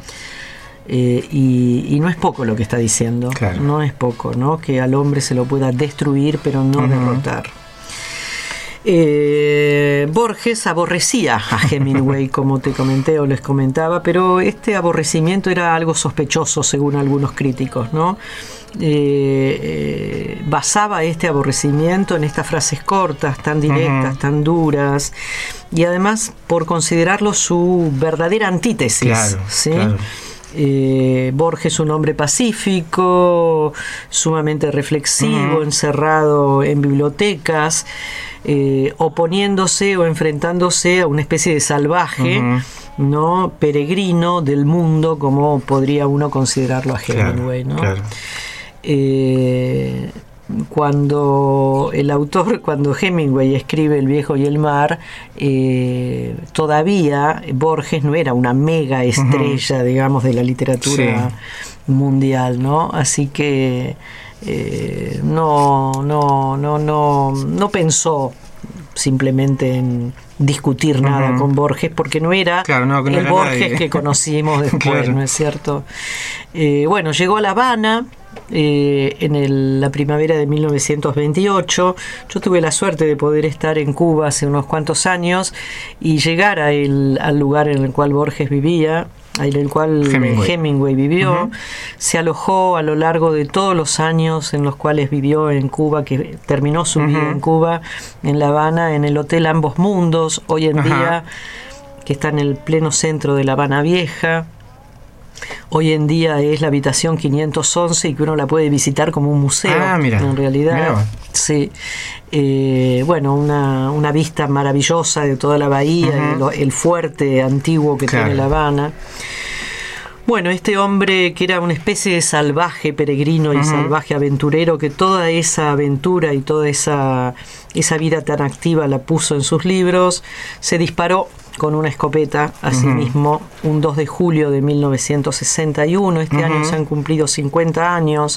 Y no es poco lo que está diciendo, no es poco, ¿no? Que al hombre se lo pueda destruir pero no derrotar. Borges aborrecía a Hemingway, como te comenté o les comentaba, pero este aborrecimiento era algo sospechoso según algunos críticos, ¿no? basaba este aborrecimiento en estas frases cortas, tan directas, tan duras, y además por considerarlo su verdadera antítesis. Claro, ¿sí? Claro. Borges, un hombre pacífico, sumamente reflexivo, encerrado en bibliotecas, oponiéndose o enfrentándose a una especie de salvaje, ¿no? Peregrino del mundo, como podría uno considerarlo a Hemingway, ¿no? Claro. Cuando Hemingway escribe El viejo y el mar, todavía Borges no era una mega estrella, digamos, de la literatura mundial, ¿no? Así que no pensó simplemente en discutir nada con Borges, porque no era el Borges que conocimos después, ¿no es cierto? Bueno, llegó a La Habana en la primavera de 1928. Yo tuve la suerte de poder estar en Cuba hace unos cuantos años y llegar al lugar en el cual Borges vivía, en el cual Hemingway vivió. Se alojó a lo largo de todos los años en los cuales vivió en Cuba, que terminó su vida en Cuba, en La Habana, en el Hotel Ambos Mundos, hoy en día, que está en el pleno centro de La Habana Vieja. Hoy en día es la habitación 511 y que uno la puede visitar como un museo. En realidad, sí. Bueno, una vista maravillosa de toda la bahía, el fuerte antiguo que tiene La Habana. Bueno, este hombre que era una especie de salvaje peregrino y salvaje aventurero, que toda esa aventura y toda esa vida tan activa la puso en sus libros, se disparó con una escopeta a sí mismo un 2 de julio de 1961. Este año se han cumplido 50 años.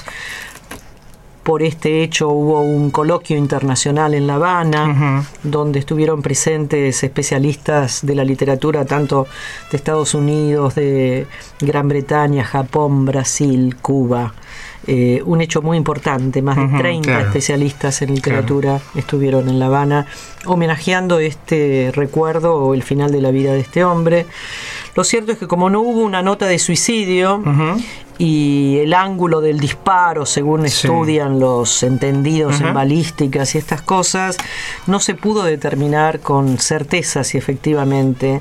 Por este hecho hubo un coloquio internacional en La Habana, donde estuvieron presentes especialistas de la literatura, tanto de Estados Unidos, de Gran Bretaña, Japón, Brasil, Cuba. Un hecho muy importante, más de 30 especialistas en literatura estuvieron en La Habana homenajeando este recuerdo o el final de la vida de este hombre. Lo cierto es que como no hubo una nota de suicidio y el ángulo del disparo, según estudian los entendidos en balísticas y estas cosas, no se pudo determinar con certeza si efectivamente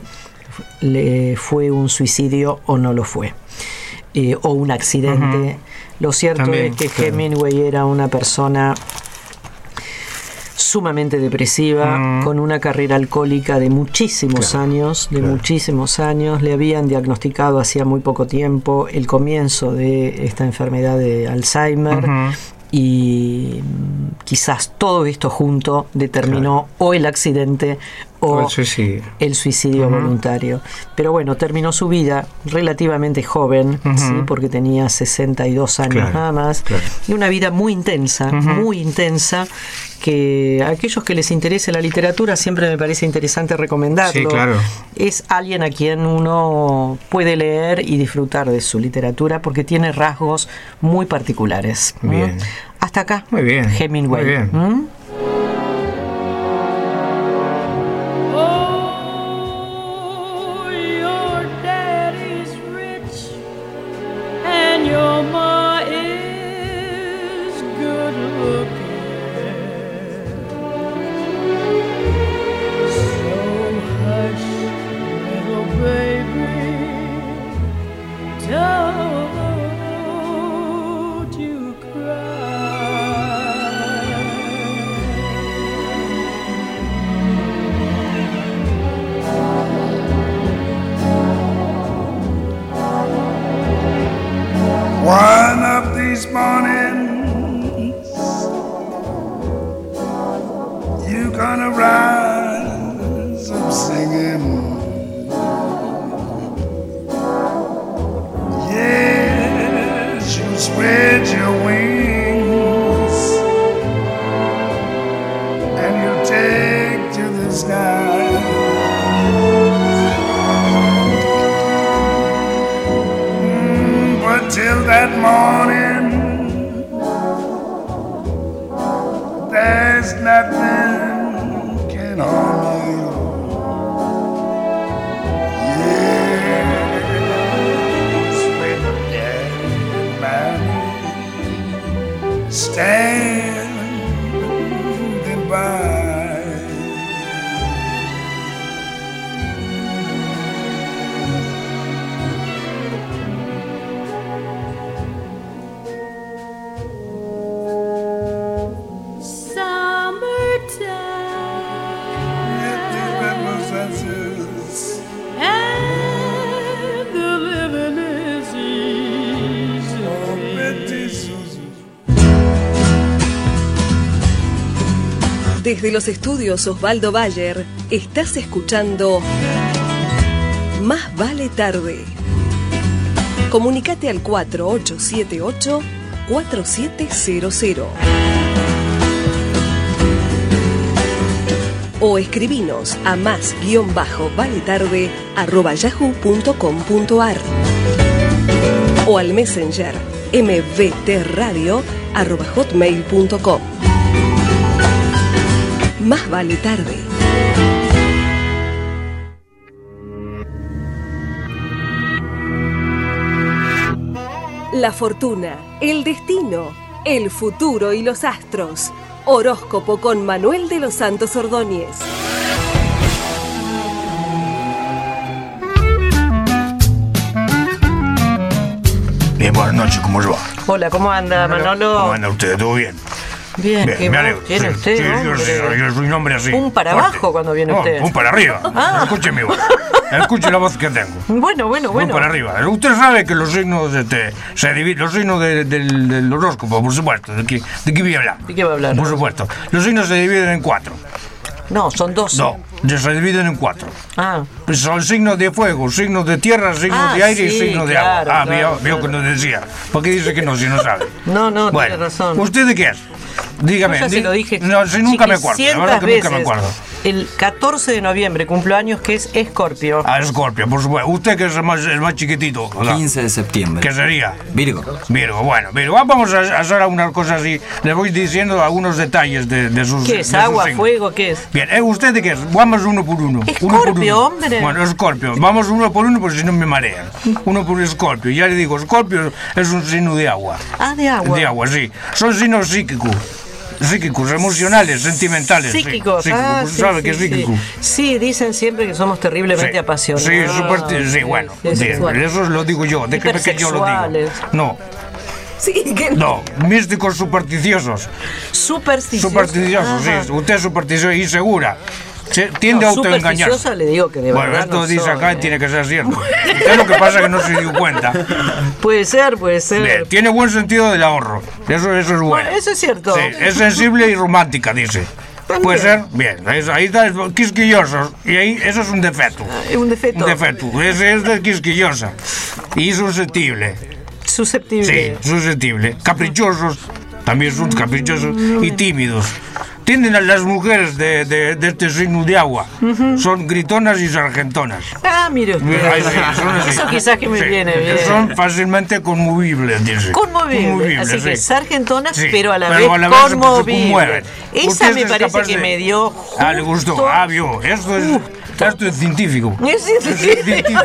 fue un suicidio o no lo fue, o un accidente. Lo cierto es que Hemingway era una persona sumamente depresiva, con una carrera alcohólica de muchísimos años, Le habían diagnosticado hacía muy poco tiempo el comienzo de esta enfermedad de Alzheimer, y quizás todo esto junto determinó o el accidente o el suicidio voluntario. Pero bueno, terminó su vida relativamente joven, ¿sí? Porque tenía 62 años nada más, y una vida muy intensa, que a aquellos que les interese la literatura siempre me parece interesante recomendarlo. Es alguien a quien uno puede leer y disfrutar de su literatura porque tiene rasgos muy particulares. Bien. Hasta acá, muy bien. Hemingway. Muy bien. One of these mornings, you're gonna rise up singing. Yes, you spread your wings and you take to the sky. Till that morning, there's nothing can harm you. Yes, with daddy and mommy, standing by. Desde los estudios Osvaldo Bayer, estás escuchando Más Vale Tarde. Comunicate al 4878-4700 o escribinos a más-valetarde@yahoo.com.ar o al Messenger mbtradio@hotmail.com. Más vale tarde. La fortuna, el destino, el futuro y los astros. Horóscopo con Manuel de los Santos Ordóñez. Bien, buenas noches, ¿cómo se va? Hola, ¿cómo anda, Manolo? ¿Cómo anda usted? ¿Todo bien? Bien, me alegro. ¿Tiene usted? Sí, yo soy un hombre así. Un para fuerte. abajo cuando viene No, usted. un para arriba. Ah. Escuche mi voz. Escuche la voz que tengo. Bueno. Un para arriba. Usted sabe que los signos se dividen, los signos del horóscopo, por supuesto. ¿De qué voy a hablar? ¿De qué va a hablar? Por supuesto. Los signos se dividen en 4. No, son 12. No, se dividen en 4. Ah. Pues son signos de fuego, signos de tierra, signos de aire y signos de agua. Vio que no decía. ¿Por qué dice que no, si no sabe? No, bueno, tiene razón. ¿Usted de qué es? Dígame. Yo ya se lo dije. No, si nunca me acuerdo. La verdad que nunca me acuerdo. El 14 de noviembre cumplo años, que es Escorpio. Ah, Escorpio, por supuesto. Usted que es el más chiquitito. ¿Verdad? 15 de septiembre. ¿Qué sería? Virgo. Bueno. Vamos a hacer algunas cosas así. Les voy diciendo algunos detalles de sus. ¿Qué es? De sus ¿Agua, signos. fuego? ¿Qué es? Bien, ¿usted de qué es? Vamos uno por uno. Escorpio, hombre. Bueno, Escorpio. Vamos uno por uno porque si no me marean. Uno por Escorpio. Ya le digo, Escorpio es un signo de agua. Ah, de agua. De agua, sí. Son signos psíquicos, emocionales, sentimentales. Psíquicos. Sí. Ah, ¿Sabe sí, qué es psíquico? Sí, dicen siempre que somos terriblemente apasionados. Sí, bueno. Eso lo digo yo. ¿De qué yo lo digo? No. Sí, que no. Místicos supersticiosos. Supersticiosos, sí. Usted es supersticiosa y segura. Tiende a autoengañarse. Supersticiosa le digo que de verdad. Bueno, esto no dice soy, acá y tiene que ser cierto. Es lo que pasa que no se dio cuenta. Puede ser. Bien, tiene buen sentido del ahorro. Eso es bueno. Bueno, eso es cierto. Sí, es sensible y romántica, dice. También. Puede ser, bien. Ahí está, quisquillosos. Y ahí, eso es un defecto. Un defecto. Ese es de quisquillosa. Y susceptible. Sí, susceptible. Caprichosos. También son caprichosos y tímidos. Tienden a las mujeres de este signo de agua. Son gritonas y sargentonas. Ah, mire usted. Son así. Eso quizás que me viene bien. Son fácilmente conmovibles, dice. Conmovibles. Así que sargentonas, sí, pero a la vez conmovibles. Esa me parece que me dio justo... Ah, le gustó. Vio. Esto es científico. Es científico.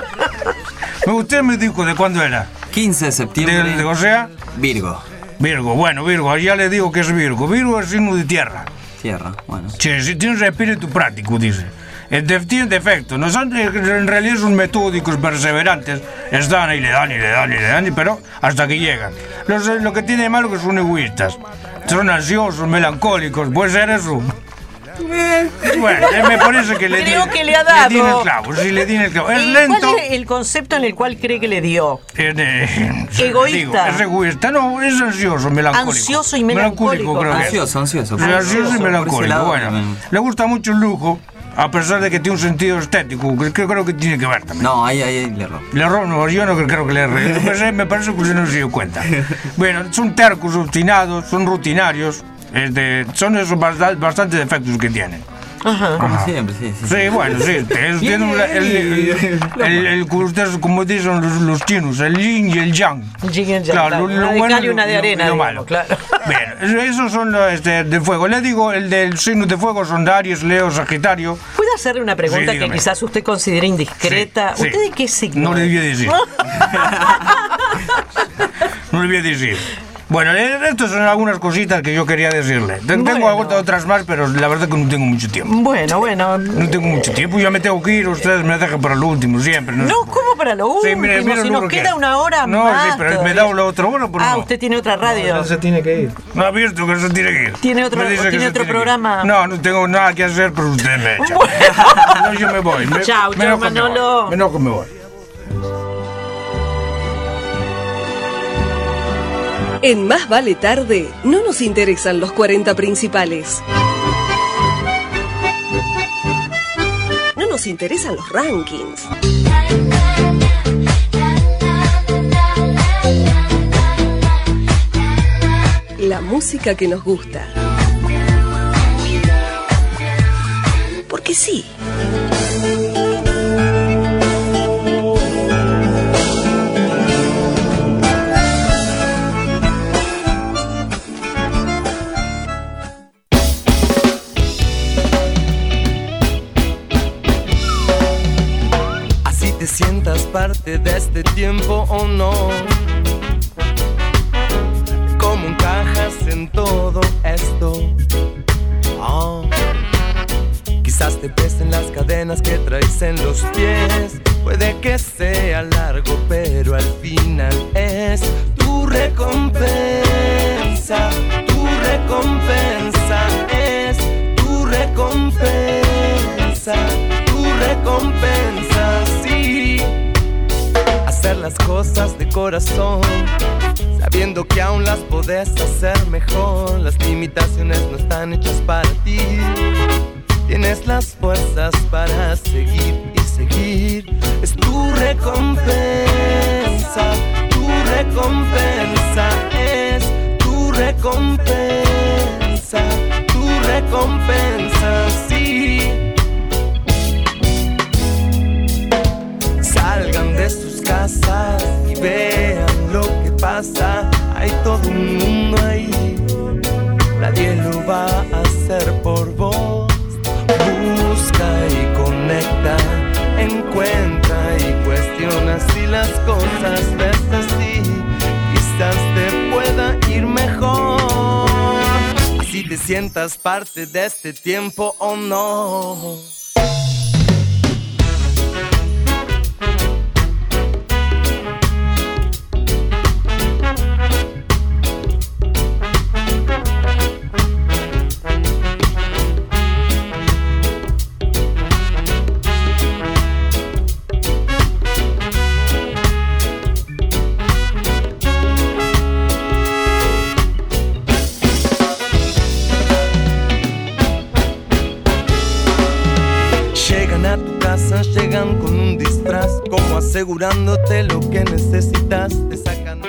Usted me dijo de cuándo era. 15 de septiembre. O sea, Virgo. Virgo, ya le digo que es Virgo. Virgo es signo de tierra. Bueno. Sí, tiene un espíritu práctico, dice. Tiene defecto. No son, en realidad son metódicos, perseverantes. Están y le dan, pero hasta que llegan. Lo que tiene de malo es que son egoístas. Son ansiosos, melancólicos. ¿Puede ser eso? Bueno, me parece que le creo que le ha dado. Le di el clavo, sí, le di el clavo. Es lento. ¿Cuál es el concepto en el cual cree que le dio? Egoísta. Digo, es egoísta, no, es ansioso, melancólico. Ansioso y melancólico. Creo que ansioso. Ansioso y melancólico. Bueno, le gusta mucho el lujo. A pesar de que tiene un sentido estético, que creo que tiene que ver también. No, ahí le erró. Le erró, no, yo no creo que le erró. Me parece que usted no se dio cuenta. Bueno, son tercos, obstinados, son rutinarios. Son esos bastantes defectos que tienen. Como siempre, sí. Sí, bueno, sí. Tienen ustedes, como dicen los chinos, el yin y el yang. Claro, una de cal y una de arena. Lo malo. Claro. Bien, esos son los de fuego. Le digo, el del signo de fuego son de Aries, Leo, Sagitario. ¿Puedo hacerle una pregunta que quizás usted considere indiscreta? Sí. ¿Usted de qué signo? No le voy a decir. No le voy a decir. Bueno, estas son algunas cositas que yo quería decirle. Tengo otras más, pero la verdad que no tengo mucho tiempo. Bueno. No tengo mucho tiempo, ya me tengo que ir, ustedes me dejan para lo último siempre. No, ¿cómo para lo último? Sí, mira, si nos queda una hora más. No, sí, pero me da la otra hora. No. Usted tiene otra radio. No, se tiene que ir. No ha visto que se tiene que ir. ¿Tiene otro programa? No tengo nada que hacer, pero usted me echa. No, yo me voy. Chao, Manolo. Me voy. En Más Vale Tarde no nos interesan los 40 principales. No nos interesan los rankings. La música que nos gusta. Porque sí. ¿Te sientas parte de este tiempo o no? ¿Cómo encajas en todo esto? Oh. Quizás te pesen las cadenas que traes en los pies. Puede que sea largo, pero al final es tu recompensa. Tu recompensa es tu recompensa. Tu recompensa, sí. Hacer las cosas de corazón, sabiendo que aún las podés hacer mejor. Las limitaciones no están hechas para ti. Tienes las fuerzas para seguir y seguir. Es tu recompensa. Tu recompensa es tu recompensa. Tu recompensa, sí. Salgan de sus casas y vean lo que pasa. Hay todo un mundo ahí, nadie lo va a hacer por vos. Busca y conecta, encuentra y cuestiona si las cosas ves así. Quizás te pueda ir mejor, si te sientas parte de este tiempo o no. Llegan con un disfraz, como asegurándote lo que necesitas. Te sacan.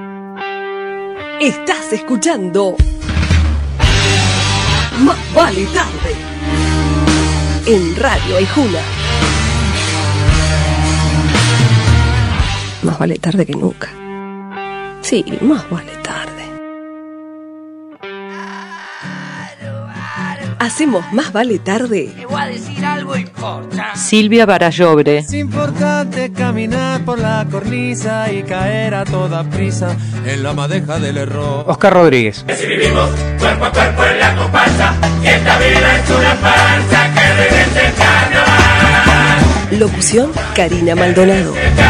Estás escuchando Más Vale Tarde en Radio Aijuna. Más vale tarde que nunca. Sí, más vale tarde. Hacemos Más Vale Tarde. Te voy a decir algo importante. Silvia Barallobre. Es importante caminar por la cornisa y caer a toda prisa en la madeja del error. Oscar Rodríguez. Que si vivimos cuerpo a cuerpo en la comparsa, y esta vida es una farsa, que regrese el carnaval. Locución: Karina Maldonado.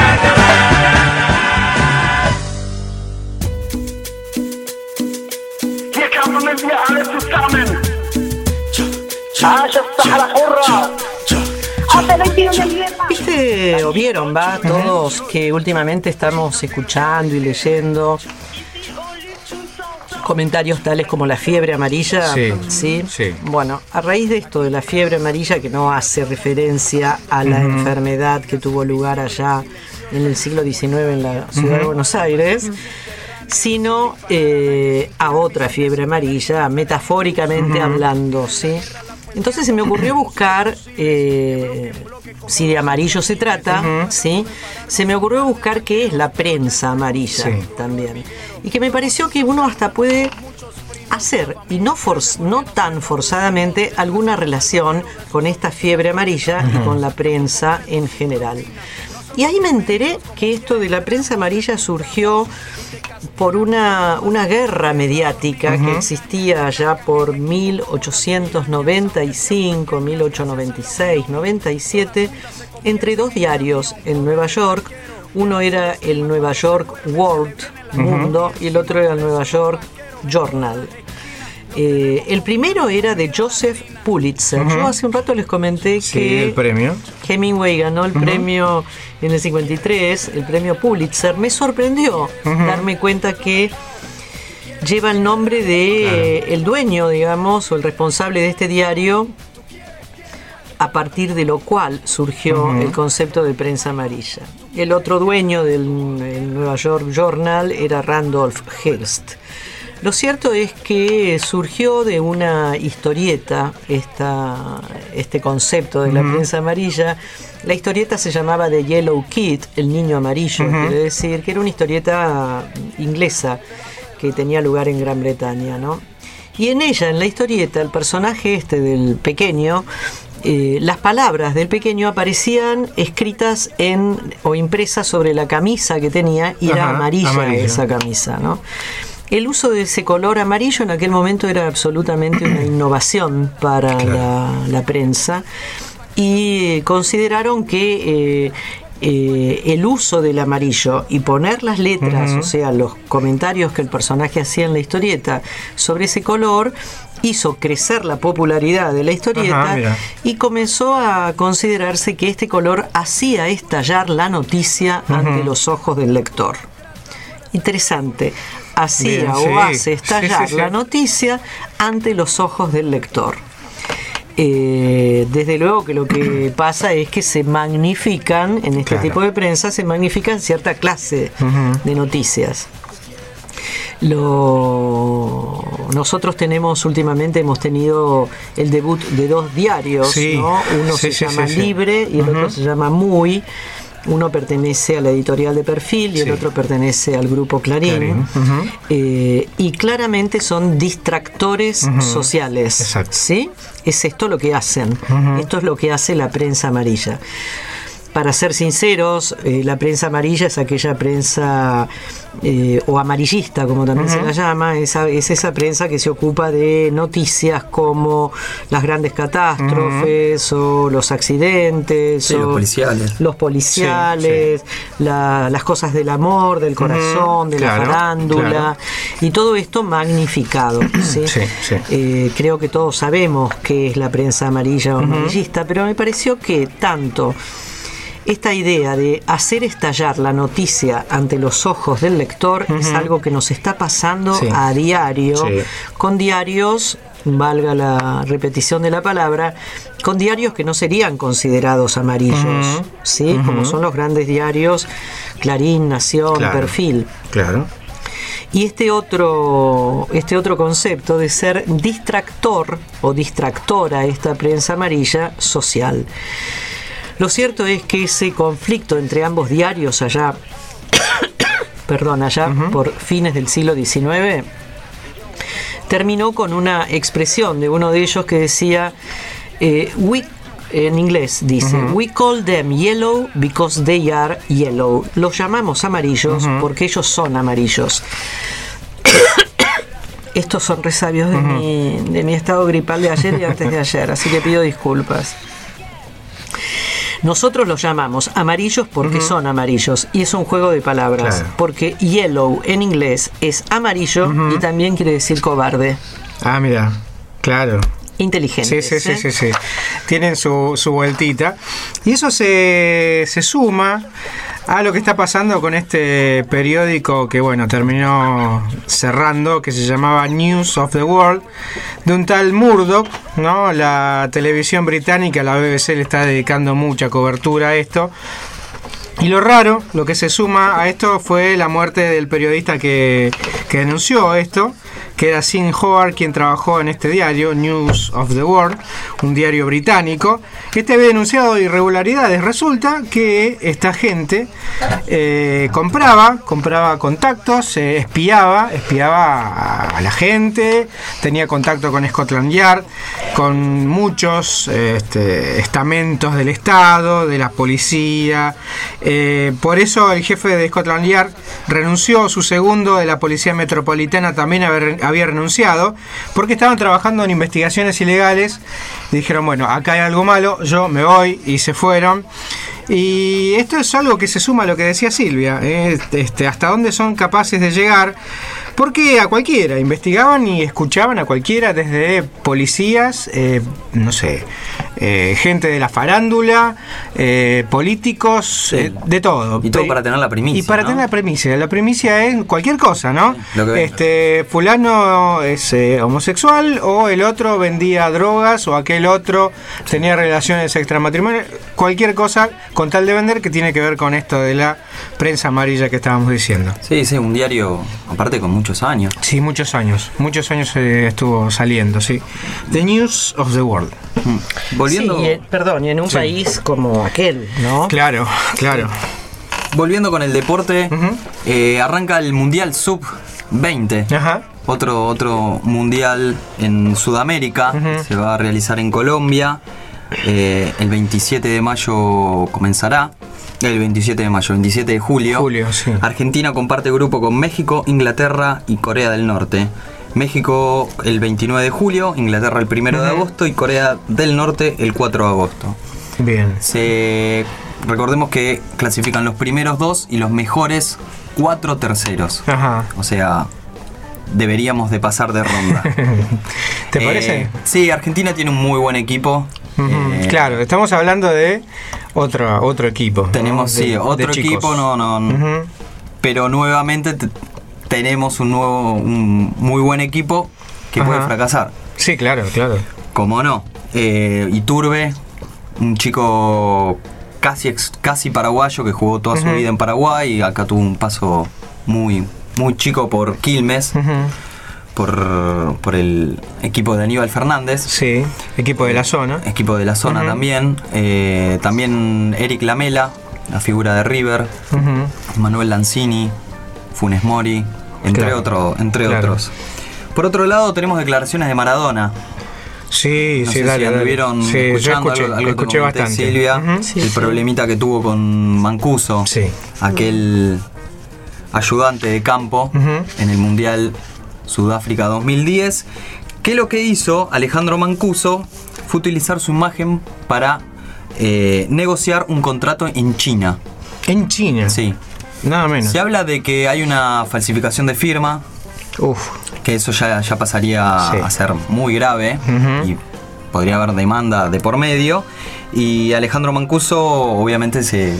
¿Viste o vieron, todos que últimamente estamos escuchando y leyendo comentarios tales como la fiebre amarilla? Sí. Bueno, a raíz de esto de la fiebre amarilla, que no hace referencia a la enfermedad que tuvo lugar allá en el siglo XIX en la ciudad de Buenos Aires, sino a otra fiebre amarilla, metafóricamente hablando, ¿sí? Entonces se me ocurrió buscar, si de amarillo se trata, ¿sí? Se me ocurrió buscar qué es la prensa amarilla también. Y que me pareció que uno hasta puede hacer, y no tan forzadamente, alguna relación con esta fiebre amarilla y con la prensa en general. Y ahí me enteré que esto de la prensa amarilla surgió por una guerra mediática que existía ya por 1895, 1896, 97, entre dos diarios en Nueva York. Uno era el Nueva York World, Mundo, y el otro era el Nueva York Journal. El primero era de Joseph Pulitzer. Yo hace un rato les comenté que el premio Hemingway ganó el premio en el 53, el premio Pulitzer. Me sorprendió darme cuenta que lleva el nombre de el dueño, digamos, o el responsable de este diario, a partir de lo cual surgió el concepto de prensa amarilla. El otro dueño del Nueva York Journal era Randolph Hearst. Lo cierto es que surgió de una historieta este concepto de la prensa amarilla. La historieta se llamaba The Yellow Kid, el niño amarillo, quiere decir que era una historieta inglesa que tenía lugar en Gran Bretaña, ¿no? Y en ella, en la historieta, el personaje del pequeño, las palabras del pequeño aparecían escritas o impresas sobre la camisa que tenía, y era amarilla esa camisa, ¿no? El uso de ese color amarillo en aquel momento era absolutamente una innovación para la prensa, y consideraron que el uso del amarillo y poner las letras, o sea, los comentarios que el personaje hacía en la historieta sobre ese color, hizo crecer la popularidad de la historieta, y comenzó a considerarse que este color hacía estallar la noticia ante los ojos del lector. Interesante. Hace estallar la noticia ante los ojos del lector. Desde luego que lo que pasa es que se magnifican, en este tipo de prensa, se magnifican cierta clase de noticias. Nosotros últimamente hemos tenido el debut de dos diarios, ¿no? Uno se llama Libre y el otro se llama Muy. Uno pertenece a la editorial de Perfil y el otro pertenece al grupo Clarín. Y claramente son distractores sociales. ¿Sí? Es esto lo que hacen. Esto es lo que hace la prensa amarilla. Para ser sinceros, la prensa amarilla es aquella prensa o amarillista, como también se la llama, es esa prensa que se ocupa de noticias como las grandes catástrofes o los accidentes, o los policiales, las cosas del amor, del corazón, de la farándula, y todo esto magnificado. Creo que todos sabemos qué es la prensa amarilla o amarillista, pero me pareció que tanto esta idea de hacer estallar la noticia ante los ojos del lector es algo que nos está pasando a diario, con diarios, valga la repetición de la palabra, con diarios que no serían considerados amarillos, ¿sí? Como son los grandes diarios Clarín, Nación, Perfil. Y este otro concepto de ser distractor o distractora, esta prensa amarilla social. Lo cierto es que ese conflicto entre ambos diarios allá por fines del siglo XIX, terminó con una expresión de uno de ellos que decía, en inglés dice, we call them yellow because they are yellow. Los llamamos amarillos porque ellos son amarillos. Estos son resabios de mi estado gripal de ayer y antes de ayer, así que pido disculpas. Nosotros los llamamos amarillos porque son amarillos, y es un juego de palabras, porque yellow en inglés es amarillo y también quiere decir cobarde. Ah, mira, claro. Inteligentes. Sí. Tienen su vueltita. Y eso se suma a lo que está pasando con este periódico que, bueno, terminó cerrando, que se llamaba News of the World, de un tal Murdoch, ¿no? La televisión británica, la BBC, le está dedicando mucha cobertura a esto. Y lo raro, lo que se suma a esto, fue la muerte del periodista que denunció esto, que era Sean Howard, quien trabajó en este diario, News of the World, un diario británico. Este había denunciado irregularidades. Resulta que esta gente compraba contactos, espiaba a la gente, tenía contacto con Scotland Yard, con muchos estamentos del Estado, de la policía. Por eso el jefe de Scotland Yard renunció, su segundo de la Policía Metropolitana también había renunciado, porque estaban trabajando en investigaciones ilegales y dijeron, bueno, acá hay algo malo, yo me voy, y se fueron. Y esto es algo que se suma a lo que decía Silvia, hasta dónde son capaces de llegar, porque a cualquiera, investigaban y escuchaban a cualquiera, desde policías, gente de la farándula, políticos, de todo. Y todo para tener la primicia. Y para tener la primicia. La primicia es cualquier cosa, ¿no? Fulano es homosexual, o el otro vendía drogas, o aquel otro tenía relaciones extramatrimoniales, cualquier cosa con tal de vender, que tiene que ver con esto de la prensa amarilla que estábamos diciendo. Sí, un diario, aparte con muchos años. Sí, muchos años estuvo saliendo, sí. The News of the World. Volviendo... Sí, y en un país como aquel, ¿no? Claro. Volviendo con el deporte, arranca el Mundial Sub-20. Ajá. Otro mundial en Sudamérica, se va a realizar en Colombia. El 27 de mayo comenzará. El 27 de julio. Sí. Argentina comparte grupo con México, Inglaterra y Corea del Norte. México el 29 de julio, Inglaterra el 1 de agosto y Corea del Norte el 4 de agosto. Bien. Recordemos que clasifican los primeros 2 y los mejores 4 terceros. Ajá. O sea, deberíamos de pasar de ronda. ¿Te parece? Sí, Argentina tiene un muy buen equipo. Claro, estamos hablando de otro equipo. Tenemos, ¿no? otro equipo, pero nuevamente tenemos un muy buen equipo que puede fracasar. Sí, claro. ¿Cómo no? Iturbe, un chico casi paraguayo que jugó toda su vida en Paraguay y acá tuvo un paso muy chico por Quilmes. Por el equipo de Aníbal Fernández. Sí, equipo de la zona. También. También Eric Lamela, la figura de River. Manuel Lanzini, Funes Mori, entre otros. Por otro lado, tenemos declaraciones de Maradona. Sí, no sé si anduvieron escuchando algo escuché bastante. Silvia, el problemita que tuvo con Mancuso, aquel ayudante de campo en el Mundial Sudáfrica 2010, que lo que hizo Alejandro Mancuso fue utilizar su imagen para negociar un contrato en China. ¿En China? Sí. Nada menos. Se habla de que hay una falsificación de firma. Que eso ya pasaría a ser muy grave y podría haber demanda de por medio. Y Alejandro Mancuso obviamente se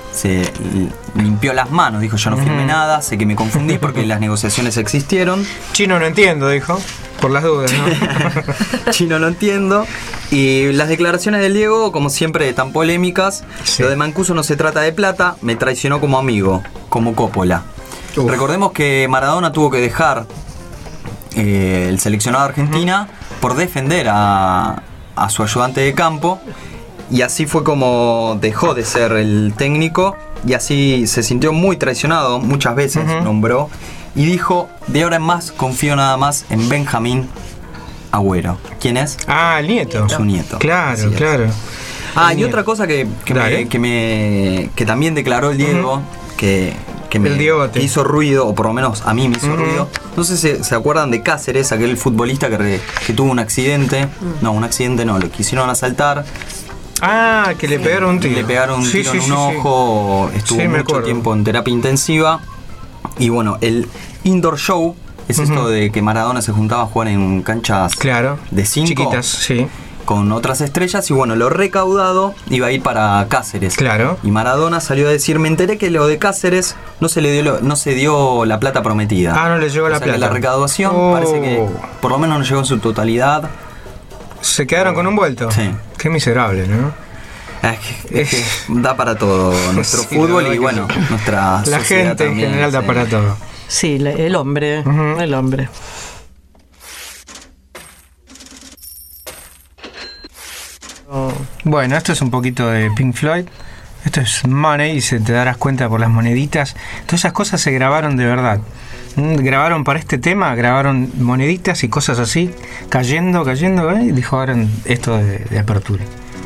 limpió las manos, dijo: yo no firmé nada, sé que me confundí porque las negociaciones existieron. Chino no entiendo, dijo, por las dudas, ¿no? Chino no entiendo. Y las declaraciones del Diego, como siempre, tan polémicas. Lo de Mancuso no se trata de plata, me traicionó como amigo, como Coppola. Recordemos que Maradona tuvo que dejar el seleccionado de Argentina por defender a su ayudante de campo. Y así fue como dejó de ser el técnico y así se sintió muy traicionado, muchas veces nombró y dijo: de ahora en más confío nada más en Benjamín Agüero. ¿Quién es? El nieto. Su nieto. Claro. Y otra cosa que también declaró el Diego, que me hizo ruido, o por lo menos a mí me hizo ruido. No sé si se acuerdan de Cáceres, aquel futbolista que tuvo un accidente. No, un accidente no, lo quisieron asaltar. Que le pegaron un tiro. Le pegaron un tiro en un ojo, estuvo mucho tiempo en terapia intensiva. Y bueno, el indoor show es esto de que Maradona se juntaba a jugar en canchas de 5 chiquitas, con otras estrellas. Y bueno, lo recaudado iba a ir para Cáceres. Y Maradona salió a decir: me enteré que lo de Cáceres no se dio la plata prometida. No le llegó la plata. La recaudación parece que por lo menos no llegó en su totalidad. Se quedaron con un vuelto. Sí. Qué miserable, ¿no? Es que da para todo nuestro fútbol y bueno, nuestra la gente en general da para todo. Sí, el hombre. Bueno, esto es un poquito de Pink Floyd. Esto es Money y te darás cuenta por las moneditas. Todas esas cosas se grabaron de verdad. Grabaron para este tema, grabaron moneditas y cosas así, cayendo, y dijo ahora esto de apertura.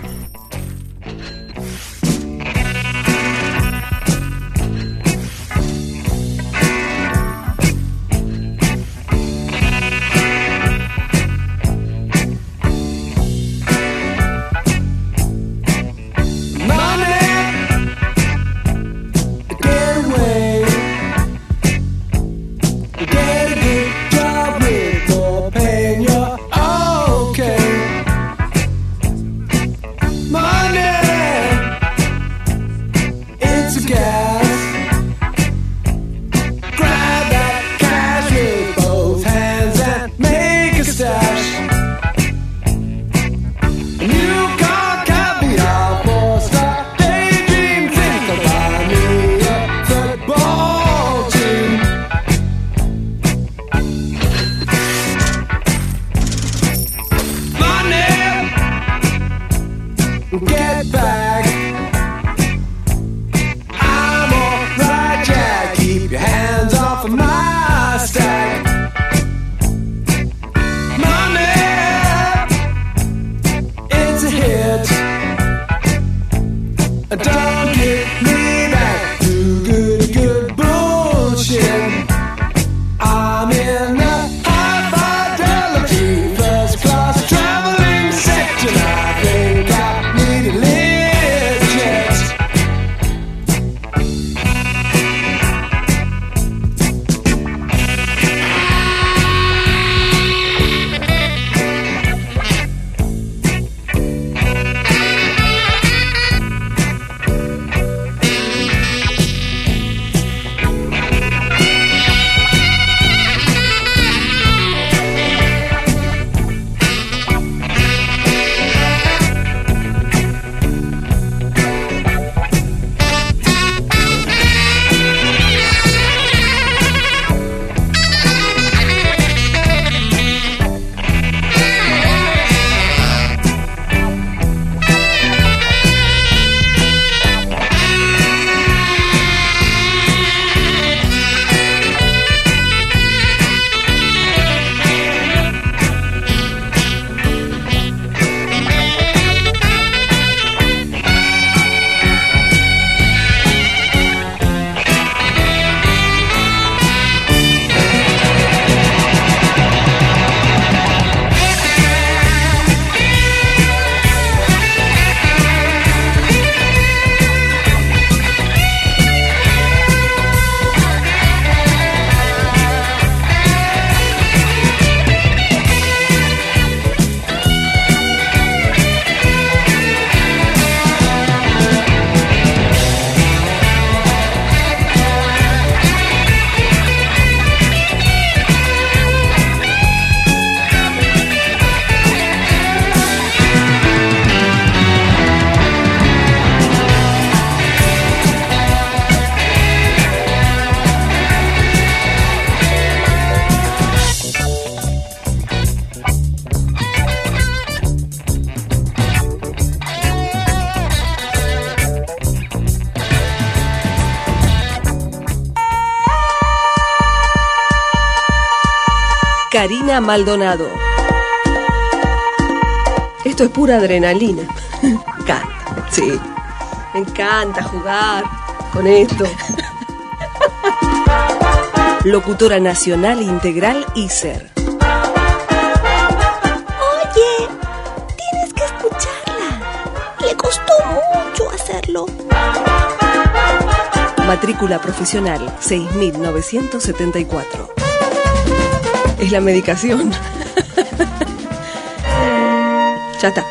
Karina Maldonado. Esto es pura adrenalina. Me encanta, sí. Me encanta jugar con esto. Locutora nacional integral ISER. Oye, tienes que escucharla. Le costó mucho hacerlo. Matrícula profesional 6.974. Es la medicación. Ya está.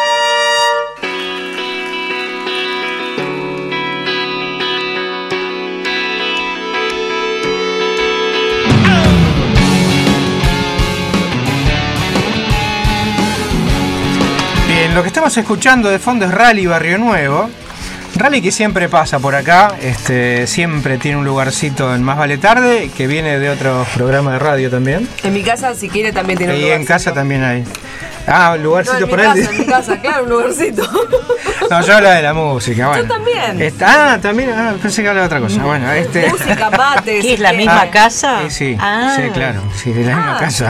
Bien, lo que estamos escuchando de fondo es Rally Barrio Nuevo. Rally que siempre pasa por acá, siempre tiene un lugarcito en Más Vale Tarde, que viene de otros programas de radio también. En mi casa, si quiere, también tiene un lugarcito. Y en casa también hay. Ah, un lugarcito no, para él. En mi casa, claro, un lugarcito. No, yo hablo de la música, bueno. Yo también. También, pensé que hablaba de otra cosa. Bueno, Música, mates. ¿Qué es la misma casa? Sí, Ah. sí, claro, sí, de la misma casa.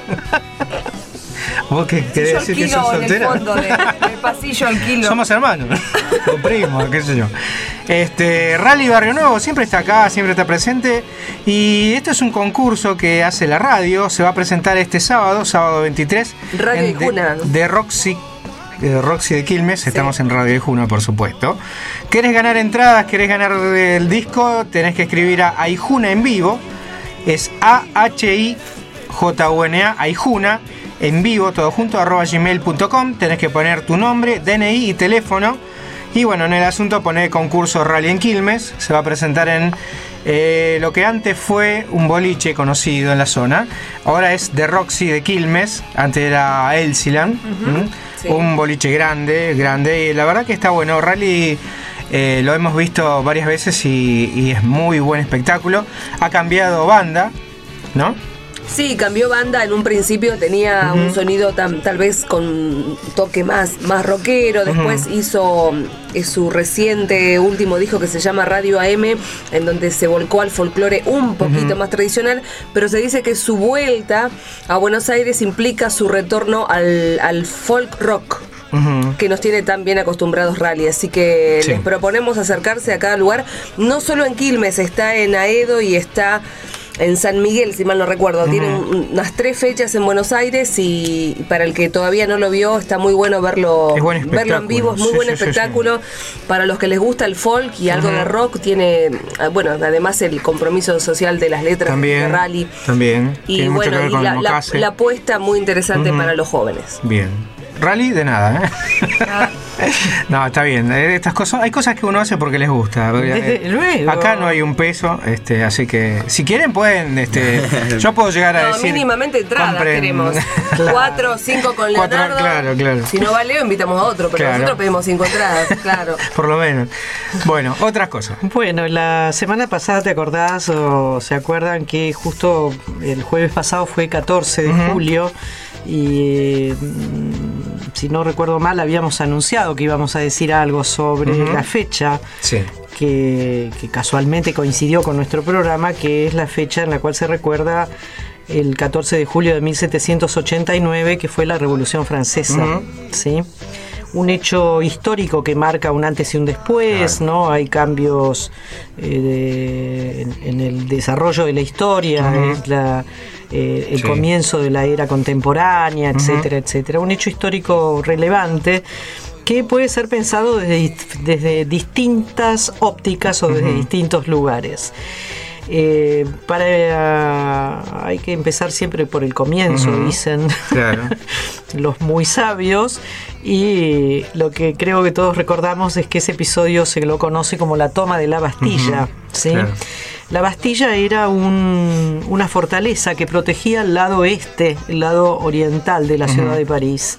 ¿Vos qué querés decir que sos soltera? En el fondo del pasillo alquilo. Somos hermanos, o primos, qué sé yo. Rally Barrio Nuevo siempre está acá, siempre está presente. Y esto es un concurso que hace la radio. Se va a presentar este sábado 23. Radio Ijuna. De Roxy de Quilmes. Estamos en Radio Ijuna, por supuesto. ¿Querés ganar entradas? ¿Querés ganar el disco? Tenés que escribir a Ijuna en vivo. Es AHIJUNA, Ijuna en vivo, todo junto, @gmail.com. Tenés que poner tu nombre, DNI y teléfono. Y bueno, en el asunto poné concurso Rally en Quilmes. Se va a presentar en lo que antes fue un boliche conocido en la zona. Ahora es The Roxy de Quilmes. Antes era Elsiland. Sí. Un boliche grande. Y la verdad que está bueno. Rally lo hemos visto varias veces y es muy buen espectáculo. Ha cambiado banda, ¿no? Sí, cambió banda. En un principio tenía un sonido tal vez con un toque más rockero. Después hizo su reciente último disco que se llama Radio AM, en donde se volcó al folclore un poquito más tradicional, pero se dice que su vuelta a Buenos Aires implica su retorno al folk rock, que nos tiene tan bien acostumbrados Rally. Así que les proponemos acercarse a cada lugar. No solo en Quilmes, está en Aedo y está en San Miguel, si mal no recuerdo. Tienen unas 3 fechas en Buenos Aires y para el que todavía no lo vio, está muy bueno verlo en vivo. Es muy buen espectáculo. Para los que les gusta el folk y algo de rock, tiene, bueno, además el compromiso social de las letras de Rally. También. Y bueno, y la apuesta muy interesante para los jóvenes. Bien. Rally de nada, No, está bien. Estas cosas, hay cosas que uno hace porque les gusta. Desde luego. Acá no hay un peso, así que si quieren pueden, yo puedo llegar a decir. Mínimamente entradas queremos. 4 o 5 con Leonardo. Claro. Si no va Leo, invitamos a otro, pero nosotros pedimos 5 entradas, claro. Por lo menos. Bueno, otras cosas. Bueno, la semana pasada, ¿te acordás o se acuerdan que justo el jueves pasado fue 14 de julio? Y si no recuerdo mal, habíamos anunciado que íbamos a decir algo sobre la fecha, que casualmente coincidió con nuestro programa, que es la fecha en la cual se recuerda el 14 de julio de 1789, que fue la Revolución Francesa. ¿Sí? Un hecho histórico que marca un antes y un después, ¿no? Hay cambios en el desarrollo de la historia, el comienzo de la era contemporánea, etcétera, etcétera. Un hecho histórico relevante que puede ser pensado desde distintas ópticas o desde distintos lugares. Hay que empezar siempre por el comienzo, dicen los muy sabios, y lo que creo que todos recordamos es que ese episodio se lo conoce como la toma de la Bastilla. ¿Sí? La Bastilla era una fortaleza que protegía el lado este, el lado oriental de la ciudad de París.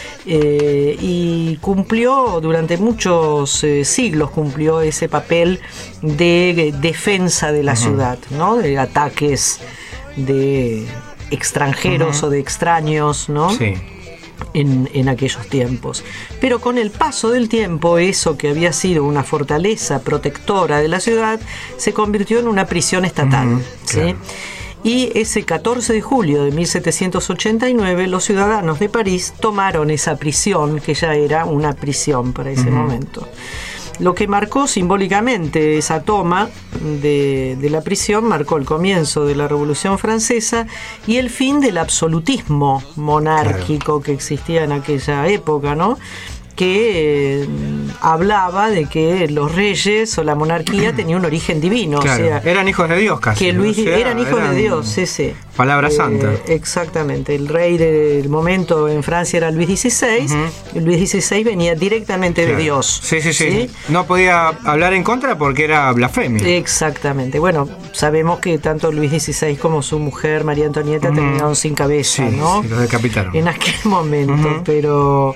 Y cumplió durante muchos siglos ese papel de defensa de la ciudad, ¿no? De ataques de extranjeros o de extraños, ¿no? Sí. En aquellos tiempos. Pero con el paso del tiempo, eso que había sido una fortaleza protectora de la ciudad se convirtió en una prisión estatal. ¿Sí? Y ese 14 de julio de 1789 los ciudadanos de París tomaron esa prisión, que ya era una prisión para ese momento. Lo que marcó simbólicamente esa toma de la prisión marcó el comienzo de la Revolución Francesa y el fin del absolutismo monárquico que existía en aquella época, ¿no? Que hablaba de que los reyes o la monarquía tenía un origen divino. Claro, o sea, eran hijos de Dios casi. Que eran hijos de Dios, sí. Palabra santa. Exactamente. El rey del momento en Francia era Luis XVI. Y Luis XVI venía directamente de Dios. Sí. No podía hablar en contra porque era blasfemia. Exactamente. Bueno, sabemos que tanto Luis XVI como su mujer María Antonieta terminaron sin cabeza, ¿no? Sí, los decapitaron. En aquel momento, pero...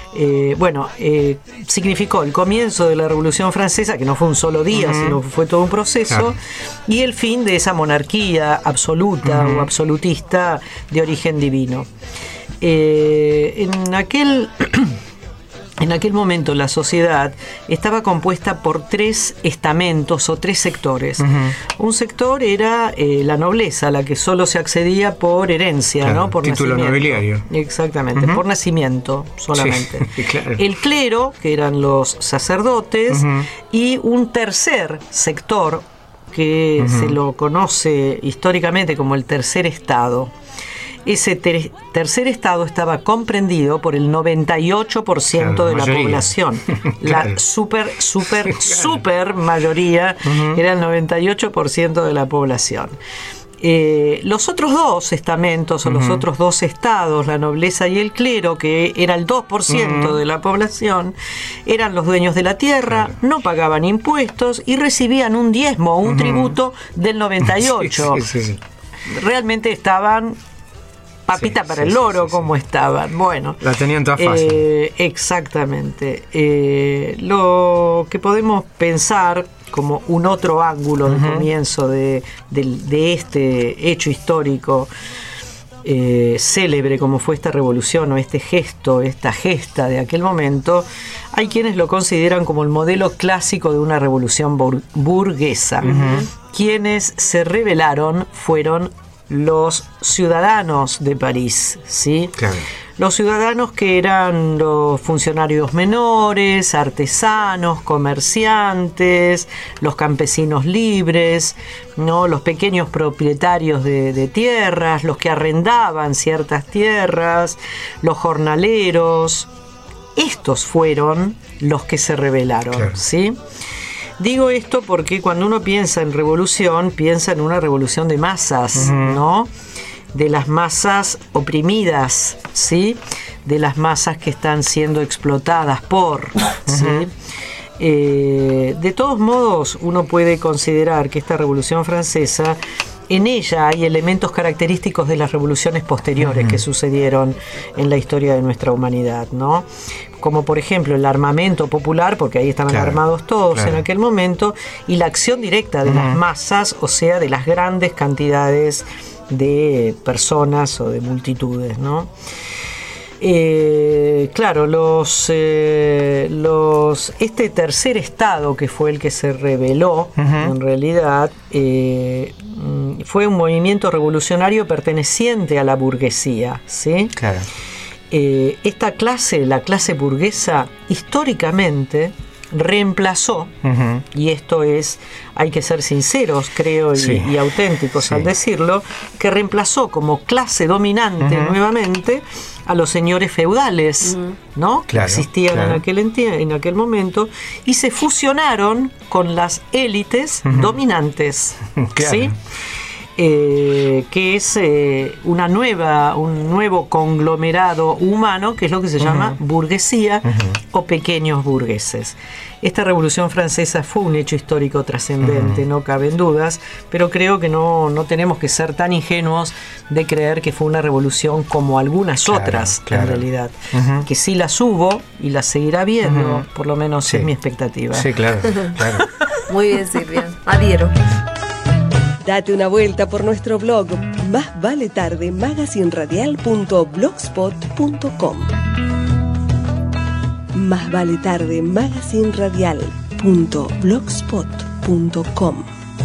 significó el comienzo de la Revolución Francesa, que no fue un solo día, sino fue todo un proceso, y el fin de esa monarquía absoluta o absolutista de origen divino. En aquel momento la sociedad estaba compuesta por 3 estamentos o 3 sectores. Un sector era la nobleza, la que solo se accedía por herencia, claro, ¿no? Por título nobiliario. Exactamente, por nacimiento solamente. Sí, claro. El clero, que eran los sacerdotes, y un tercer sector que se lo conoce históricamente como el tercer estado. Ese tercer estado estaba comprendido por el 98% claro, de la población. Claro. La super mayoría era el 98% de la población. Los otros 2 estamentos o los otros 2 estados, la nobleza y el clero, que era el 2% de la población, eran los dueños de la tierra, no pagaban impuestos y recibían un diezmo o un tributo del 98%. Sí. Realmente estaban... papita para el loro, como estaban. Bueno, la tenían toda fácil. Exactamente. Lo que podemos pensar como un otro ángulo de comienzo de este hecho histórico célebre como fue esta revolución o este gesto, esta gesta de aquel momento, hay quienes lo consideran como el modelo clásico de una revolución burguesa. Quienes se rebelaron fueron los ciudadanos de París, ¿sí? Claro. Los ciudadanos que eran los funcionarios menores, artesanos, comerciantes, los campesinos libres, ¿no? Los pequeños propietarios de tierras, los que arrendaban ciertas tierras, los jornaleros. Estos fueron los que se rebelaron, claro. ¿Sí? Digo esto porque cuando uno piensa en revolución, piensa en una revolución de masas, ¿no? De las masas oprimidas, ¿sí? De las masas que están siendo explotadas por, ¿sí? De todos modos, uno puede considerar que esta Revolución Francesa, en ella hay elementos característicos de las revoluciones posteriores que sucedieron en la historia de nuestra humanidad, ¿no? Como por ejemplo el armamento popular, porque ahí estaban armados todos en aquel momento, y la acción directa de las masas, o sea, de las grandes cantidades de personas o de multitudes, ¿no? Claro, este tercer estado, que fue el que se rebeló, en realidad fue un movimiento revolucionario perteneciente a la burguesía, ¿sí? Claro. Esta clase, la clase burguesa, históricamente reemplazó, y esto es, hay que ser sinceros, creo, y auténticos al decirlo, que reemplazó como clase dominante nuevamente a los señores feudales, ¿no? Claro, que existían en aquel momento, y se fusionaron con las élites dominantes, ¿sí? Que es un nuevo conglomerado humano, que es lo que se llama burguesía o pequeños burgueses. Esta Revolución Francesa fue un hecho histórico trascendente, no caben dudas, pero creo que no tenemos que ser tan ingenuos de creer que fue una revolución como algunas otras, en realidad. Que sí las hubo y las seguirá habiendo, por lo menos es mi expectativa. Sí, claro. Muy bien, Silvia. Adhiero. Date una vuelta por nuestro blog Más Vale Tarde, magazinradial.blogspot.com. Más Vale Tarde, magazinradial.blogspot.com.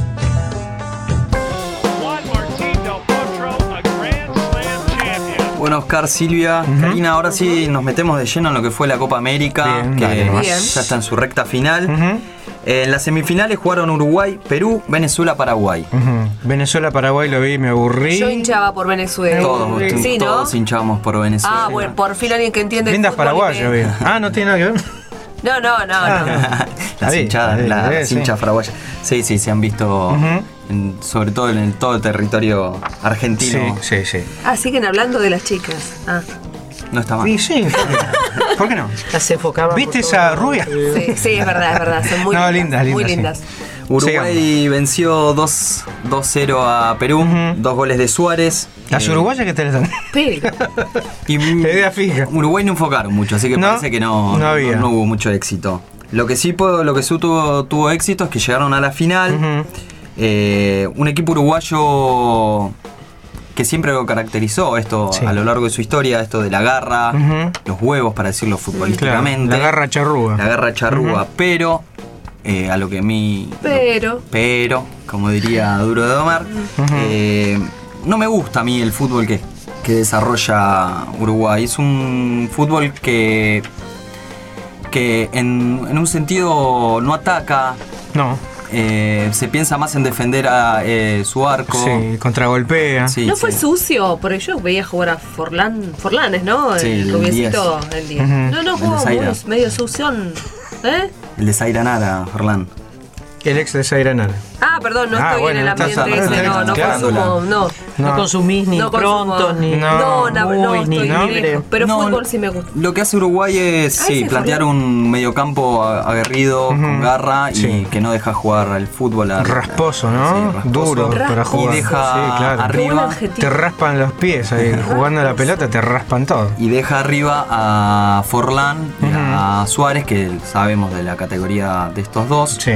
Bueno, Oscar, Silvia, Karina, ahora sí nos metemos de lleno en lo que fue la Copa América, que ya está en su recta final. En las semifinales jugaron Uruguay, Perú, Venezuela, Paraguay. Venezuela, Paraguay lo vi y me aburrí. Yo hinchaba por Venezuela. Todos hinchábamos por Venezuela. Ah, bueno, por fin alguien que entiende. Lindas paraguayas, vi. Ah, no tiene nada que ver. No. Las hinchas paraguayas. Sí, se han visto, sobre todo en todo el territorio argentino. Sí. Siguen hablando de las chicas. No está mal. Sí. ¿Por qué no? Las enfocaban. ¿Viste esa rubia? Sí, es verdad. Son muy lindas. Muy lindas. Uruguay venció 2-0 a Perú, 2 goles de Suárez. ¿Las uruguayas qué tal están? Y idea fija. Uruguay no enfocaron mucho, así que parece que no hubo mucho éxito. Lo que sí tuvo éxito es que llegaron a la final. Un equipo uruguayo que siempre lo caracterizó esto a lo largo de su historia, esto de la garra, los huevos, para decirlo futbolísticamente. Claro, la garra charrúa. La garra charrúa, pero a lo que a mí... Pero, como diría Duro de Domar, no me gusta a mí el fútbol que desarrolla Uruguay. Es un fútbol que en un sentido no ataca. No. Se piensa más en defender a su arco. Sí, contragolpea. Sí, ¿No fue sucio? Porque yo veía jugar a Forlanes, ¿no? Sí, el rubiecito, el 10. No, jugó medio sución. El de Zairanara, Forlán. El ex de Zairanara. Ah, perdón, no estoy en el ambiente ese, no consumo, no consumís ni pronto, ni libre. Pero fútbol sí me gusta. Lo que hace Uruguay es plantear un mediocampo aguerrido, con garra y que no deja jugar al fútbol. Rasposo, ¿no? Sí, duro para jugar. Y deja arriba. Te raspan los pies ahí, jugando a la pelota te raspan todo. Y deja arriba a Forlán y a Suárez, que sabemos de la categoría de estos dos. Sí.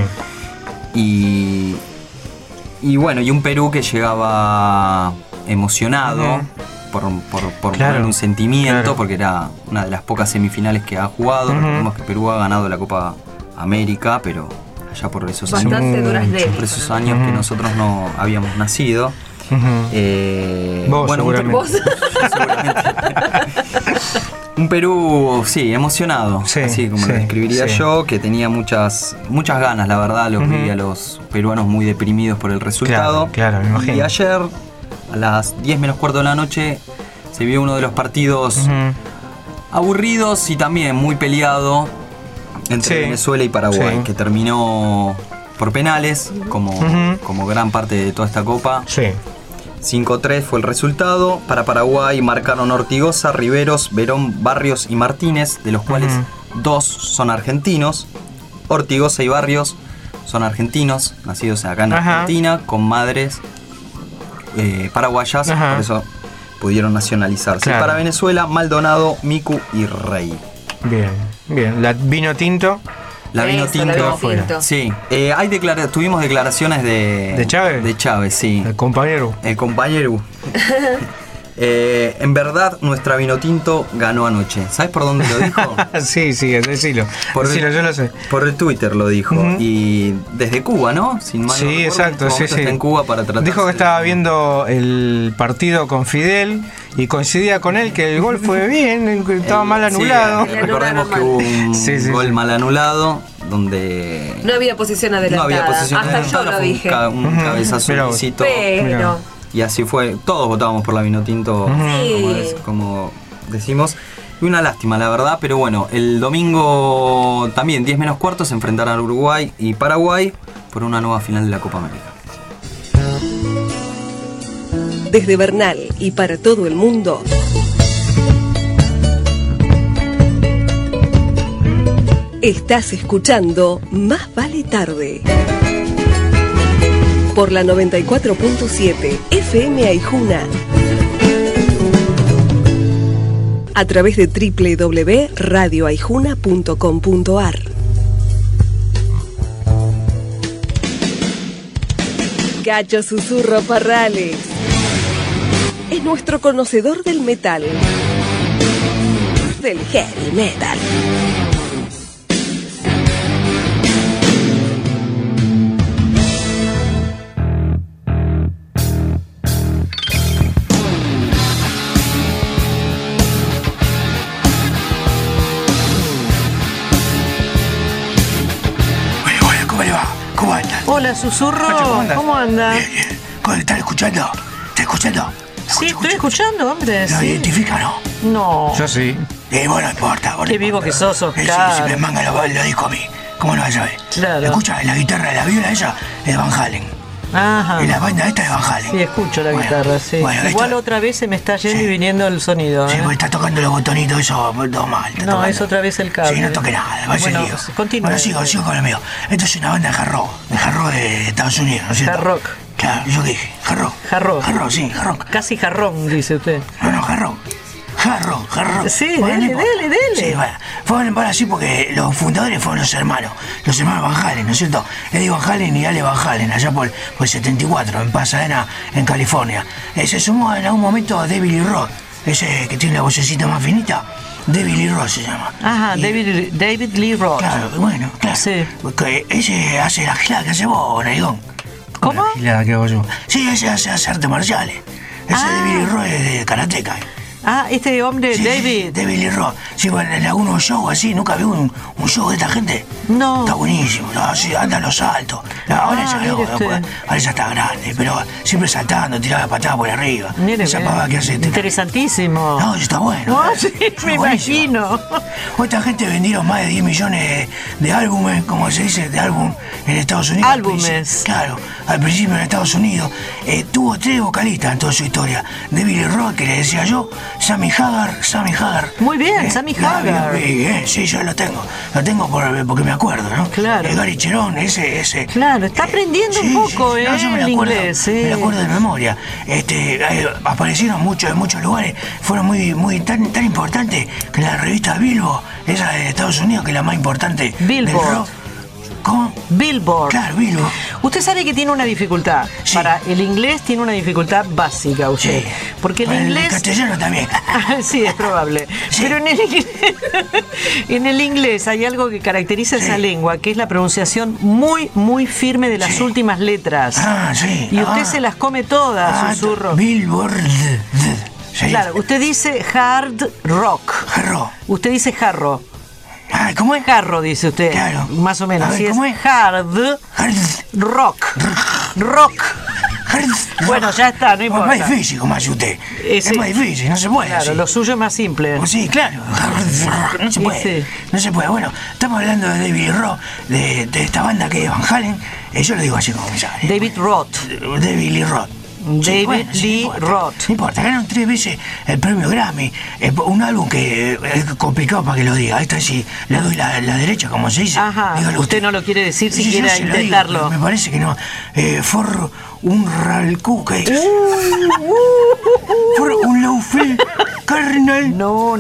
Y bueno, y un Perú que llegaba emocionado por poner un sentimiento, porque era una de las pocas semifinales que ha jugado. Recordemos que Perú ha ganado la Copa América, pero allá por esos años que nosotros no habíamos nacido. Vos, seguramente. ¿Vos? Seguramente. Un Perú, emocionado, así como lo describiría yo, que tenía muchas ganas, la verdad. Los vi a los peruanos muy deprimidos por el resultado. Claro, me imagino. Y ayer, a las 10 menos cuarto de la noche, se vio uno de los partidos aburridos y también muy peleado entre Venezuela y Paraguay, que terminó por penales, como gran parte de toda esta Copa. Sí. 5-3 fue el resultado. Para Paraguay marcaron Ortigosa, Riveros, Verón, Barrios y Martínez, de los cuales 2 son argentinos. Ortigosa y Barrios son argentinos, nacidos acá en Argentina, con madres paraguayas, por eso pudieron nacionalizarse. Claro. Y para Venezuela, Maldonado, Micu y Rey. Bien. La vino tinto. La vino tinto afuera. Sí. Tuvimos declaraciones de Chávez. De Chávez, sí. El compañero. En verdad, nuestra vino tinto ganó anoche. ¿Sabes por dónde lo dijo? sí, decilo. Yo lo sé. Por el Twitter lo dijo. Y desde Cuba, ¿no? Sin mal sí, exacto. Sí. Está en Cuba para tratar. Dijo que estaba viendo el partido con Fidel y coincidía con él que el gol fue bien, estaba mal anulado. Recordemos que hubo un gol mal anulado donde no había posición adelantada. Hasta yo lo dije. Un cabezazo ilícito. Pero y así fue, todos votábamos por la vino tinto, como decimos. Y una lástima, la verdad, pero bueno, el domingo también, 10 menos cuarto, se enfrentarán a Uruguay y Paraguay por una nueva final de la Copa América. Desde Bernal y para todo el mundo, estás escuchando Más Vale Tarde. Por la 94.7 FM Aijuna. A través de www.radioaijuna.com.ar. Cacho Susurro Parrales es nuestro conocedor del metal, del heavy metal. Hola, Susurro. ¿Cómo anda? Bien. ¿Estás escuchando? Sí, estoy escuchando, hombre. ¿Lo identifica, no? No. Yo sí. Bueno, no importa. Qué vivo que sos, Oscar. Si me manga lo dijo a mí. ¿Cómo no vas a saber? Claro. Escucha, la guitarra de la viola esa es de Van Halen. Ajá. Y la banda esta es de Van Halen. Sí, escucho la guitarra, sí. Bueno, igual otra vez se me está yendo y viniendo el sonido. Sí, porque está tocando los botonitos, eso todo mal. No, es otra vez el cable. Sí, no toque nada, va a ser lío. Continúa. Bueno, sigo con el mío. Esto es una banda de hard rock de Estados Unidos, ¿no es cierto? Hard rock. Claro, ¿yo qué dije? Hard rock. Hard rock. Hard rock, sí, hard rock. Casi jarrón, dice usted. No, hard rock. Hard rock. Sí, Bueno, dele. Sí, bueno, así porque los fundadores fueron los hermanos Van Halen, ¿no es cierto? Eddie Van Halen y Ale Van Halen, allá por el 74, en Pasadena, en California. Se sumó en algún momento a David Lee Roth, ese que tiene la vocecita más finita. David Lee Roth se llama. Ajá, David Lee Roth. Claro, bueno, claro. Sí. Porque ese hace la gilada que hace vos, Naigón. ¿Cómo? La gilada que hago yo. Sí, ese hace artes marciales. Ese David Lee Roth es de karateka. Este hombre, sí, David. Sí, David Lee Roth. Sí, bueno, en algunos shows así, ¿nunca vi un show de esta gente? No. Está buenísimo, sí, anda a los saltos. Ahora ya está grande, pero siempre saltando, tiraba patadas por arriba. Esa pava que hace. Interesantísimo. No, está bueno. Sí, me imagino. Esta gente vendieron más de 10 millones de álbumes, como se dice, de álbum en Estados Unidos. Álbumes. Claro, al principio en Estados Unidos. Tuvo 3 vocalistas en toda su historia. David Lee Roth, que le decía yo, Sammy Hagar. Muy bien, Sammy Hagar. Sí, yo lo tengo porque me acuerdo, ¿no? Claro. Gary Cherón, ese. Claro, está aprendiendo un poco, no, yo me el acuerdo, inglés. Me lo acuerdo de memoria. Aparecieron en muchos lugares, fueron muy tan importantes que la revista Billboard, esa de Estados Unidos, que es la más importante. Billboard. ¿Cómo? Billboard. Claro, Billboard. Usted sabe que tiene una dificultad. Sí. Para el inglés tiene una dificultad básica, usted. Sí. Porque el inglés. El castellano también. Sí, es probable. Sí. Pero en el inglés hay algo que caracteriza esa lengua, que es la pronunciación muy, muy firme de las últimas letras. Sí. Y usted se las come todas, susurro. Billboard. Sí. Claro, usted dice hard rock. Usted dice jarro. ¿Cómo es? Jarro, dice usted. Claro. Más o menos. Ver, ¿cómo es? Hard rock. Bueno, ya está, no importa. Es más difícil, como hace usted. Es más difícil, no se puede. Claro, lo suyo es más simple. Pues sí, claro. No se puede. No se puede. Bueno, estamos hablando de David Roth, de esta banda que es Van Halen. Yo lo digo así como me sale. David Roth. David Lee Roth. David Lee Roth. No importa, ganaron 3 veces el premio Grammy. Un álbum que es complicado para que lo diga. Esta sí, le doy la derecha, como se dice. Ajá. Dígalo usted no lo quiere decir si quiere intentarlo. Digo, me parece que no. For un ralcuque. For un lowfield carnal. No.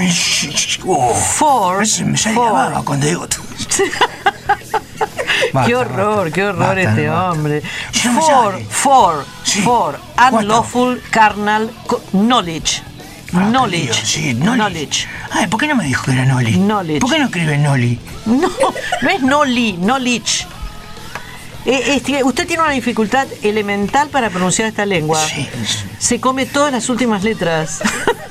For. Me sale la baba cuando digo. Qué horror este hombre. For unlawful carnal knowledge. Knowledge. ¿Por qué no me dijo que era Noli? ¿Por qué no escribe Noli? No es Noli, knowledge. Usted tiene una dificultad elemental para pronunciar esta lengua. Sí. Se come todas las últimas letras.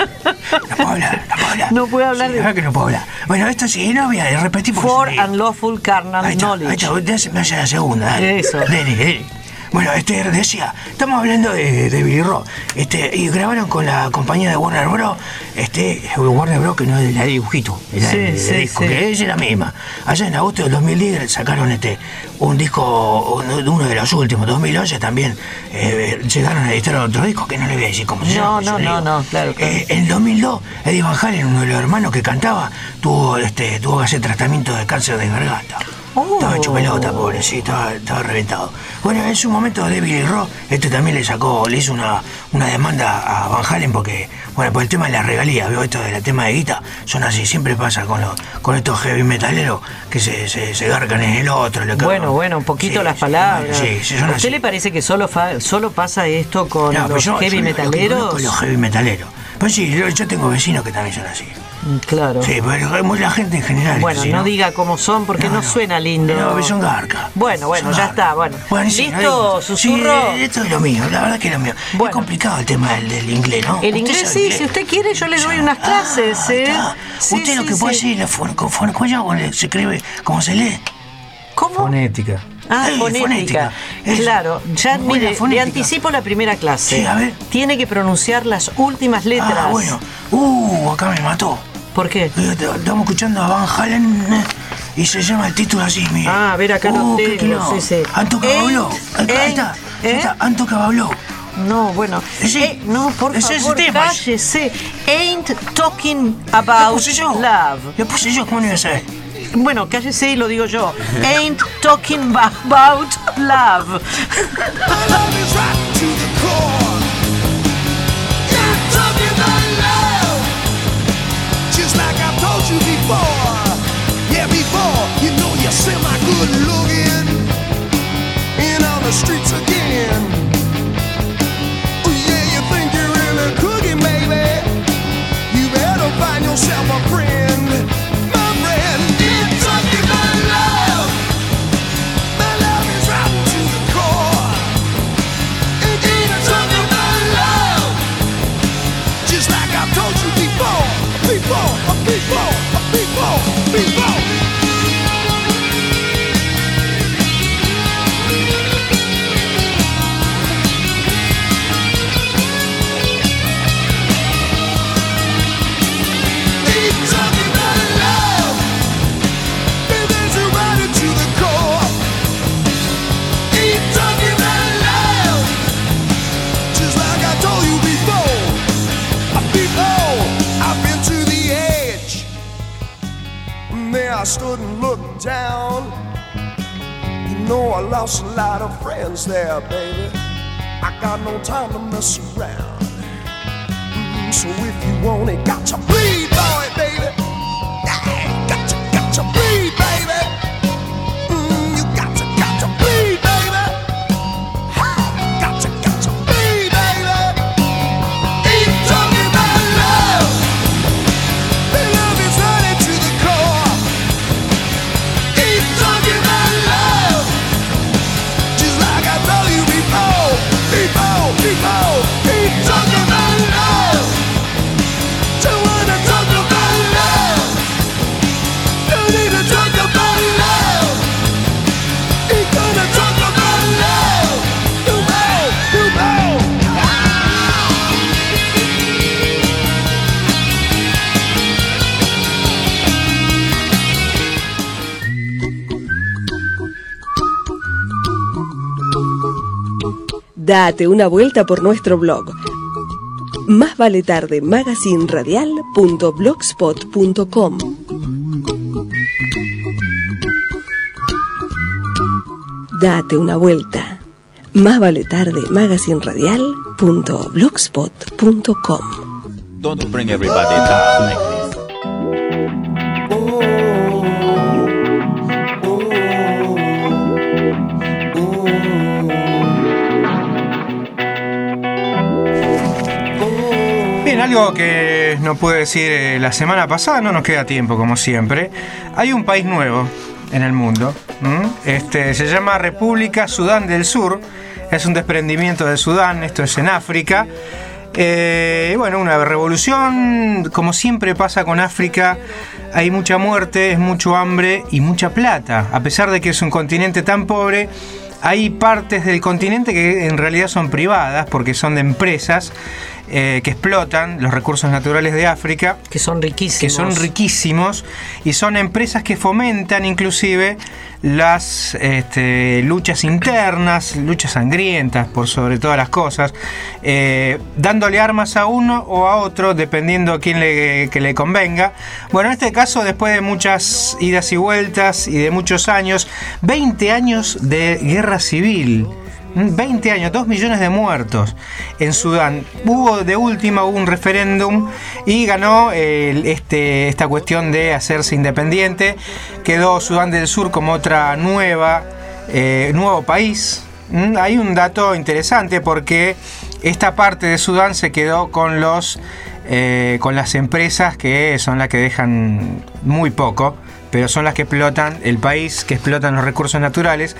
No puedo hablar. No puede hablar. Sí, que no puedo hablar. Bueno, esto sí, no voy a repetir. For unlawful carnal knowledge. Ahí está, me hace la segunda. Dale. Eso. Dale. Bueno, decía, estamos hablando de Billy Roth, y grabaron con la compañía de Warner Bros. Warner Bros. Que no es la de dibujito, era de disco, que es la misma. Allá en agosto del 2010 sacaron un disco, uno de los últimos, 2011 también, llegaron a editar otro disco que no le voy a decir cómo se llama. No, claro. En 2002, Eddie Van Halen, uno de los hermanos que cantaba, tuvo que hacer tratamiento de cáncer de garganta. Estaba hecho pelota, pobrecito, estaba reventado. Bueno, en su momento David Lee Roth, también le hizo una demanda a Van Halen porque, bueno, por el tema de la regalía, veo esto del tema de guita, son así, siempre pasa con estos heavy metaleros que se garcan en el otro. Bueno, un poquito las palabras. ¿A usted le parece que solo pasa esto con los heavy metaleros? Con los heavy metaleros. Pues sí, yo tengo vecinos que también son así. Claro. Sí, pero la gente en general. Bueno, no diga cómo son porque no suena lindo. No, son garcas. Bueno, ya está. Bueno, sí, ¿listo, susurro? Sí, esto es lo mío, la verdad que es lo mío. Es complicado el tema del inglés, ¿no? El inglés sí, si usted quiere yo le doy unas clases, Usted lo que puede hacer, ¿cómo se escribe? ¿Cómo se lee? ¿Cómo? Fonética. Fonética. Claro, ya mire, le anticipo la primera clase. Sí, a ver. Tiene que pronunciar las últimas letras. Bueno. Acá me mató. ¿Por qué? Estamos escuchando a Van Halen y se llama el título así, mira. A ver, acá lo tengo. Sí. Anto Cavabló. Ahí está. Anto Cavabló. No, bueno. No, por favor, cállese. Ain't talking about love. Lo puse yo, ¿cómo no iba a saber? Bueno, cállese y lo digo yo. Ain't talking about love. there I stood and looked down. You know I lost a lot of friends there, baby. I got no time to mess around. So if you want it, got to breathe, boy, baby. Yeah, got to breathe, baby. You got to breathe, baby. Got to breathe, baby. Ain't talking about love. The love is running to the core. Ain't talking about love. Just like I told you before. Ain't talking about love. Don't wanna talk about love. Don't need to talk about love. Ain't gonna talk about love. You know. Date una vuelta por nuestro blog. Más vale tarde magazinradial.blogspot.com. Date una vuelta. Más vale tarde magazinradial.blogspot.com. Don't bring everybody down like this. Bien, algo que no pude decir la semana pasada, no nos queda tiempo como siempre. Hay un país nuevo en el mundo. Se llama República Sudán del Sur. Es un desprendimiento de Sudán, esto es en África. Bueno, una revolución, como siempre pasa con África, hay mucha muerte, es mucho hambre y mucha plata. A pesar de que es un continente tan pobre, hay partes del continente que en realidad son privadas porque son de empresas que explotan los recursos naturales de África. Que son riquísimos. Y son empresas que fomentan inclusive las luchas internas, luchas sangrientas por sobre todas las cosas, dándole armas a uno o a otro dependiendo a quién que le convenga. Bueno, en este caso, después de muchas idas y vueltas y de muchos años, 20 años de guerra civil, 20 años, 2 millones de muertos en Sudán. Hubo un referéndum y ganó esta cuestión de hacerse independiente. Quedó Sudán del Sur como otra nuevo país. Hay un dato interesante porque esta parte de Sudán se quedó con las empresas que son las que dejan muy poco, pero son las que explotan el país, que explotan los recursos naturales.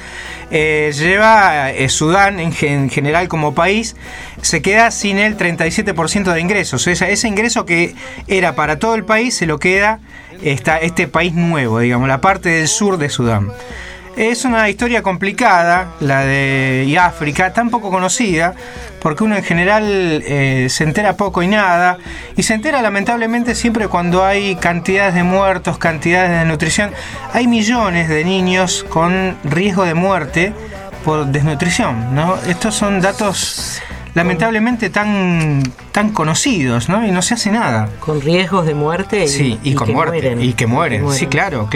Sudán en general como país se queda sin el 37% de ingresos. Ese ingreso que era para todo el país se lo queda este país nuevo, digamos, la parte del sur de Sudán. Es una historia complicada, la de África, tan poco conocida, porque uno en general se entera poco y nada, y se entera lamentablemente siempre cuando hay cantidades de muertos, cantidades de desnutrición. Hay millones de niños con riesgo de muerte por desnutrición, ¿no? Estos son datos lamentablemente tan conocidos, ¿no? Y no se hace nada. Con riesgos de muerte y con muerte. Y que mueren. Sí, claro.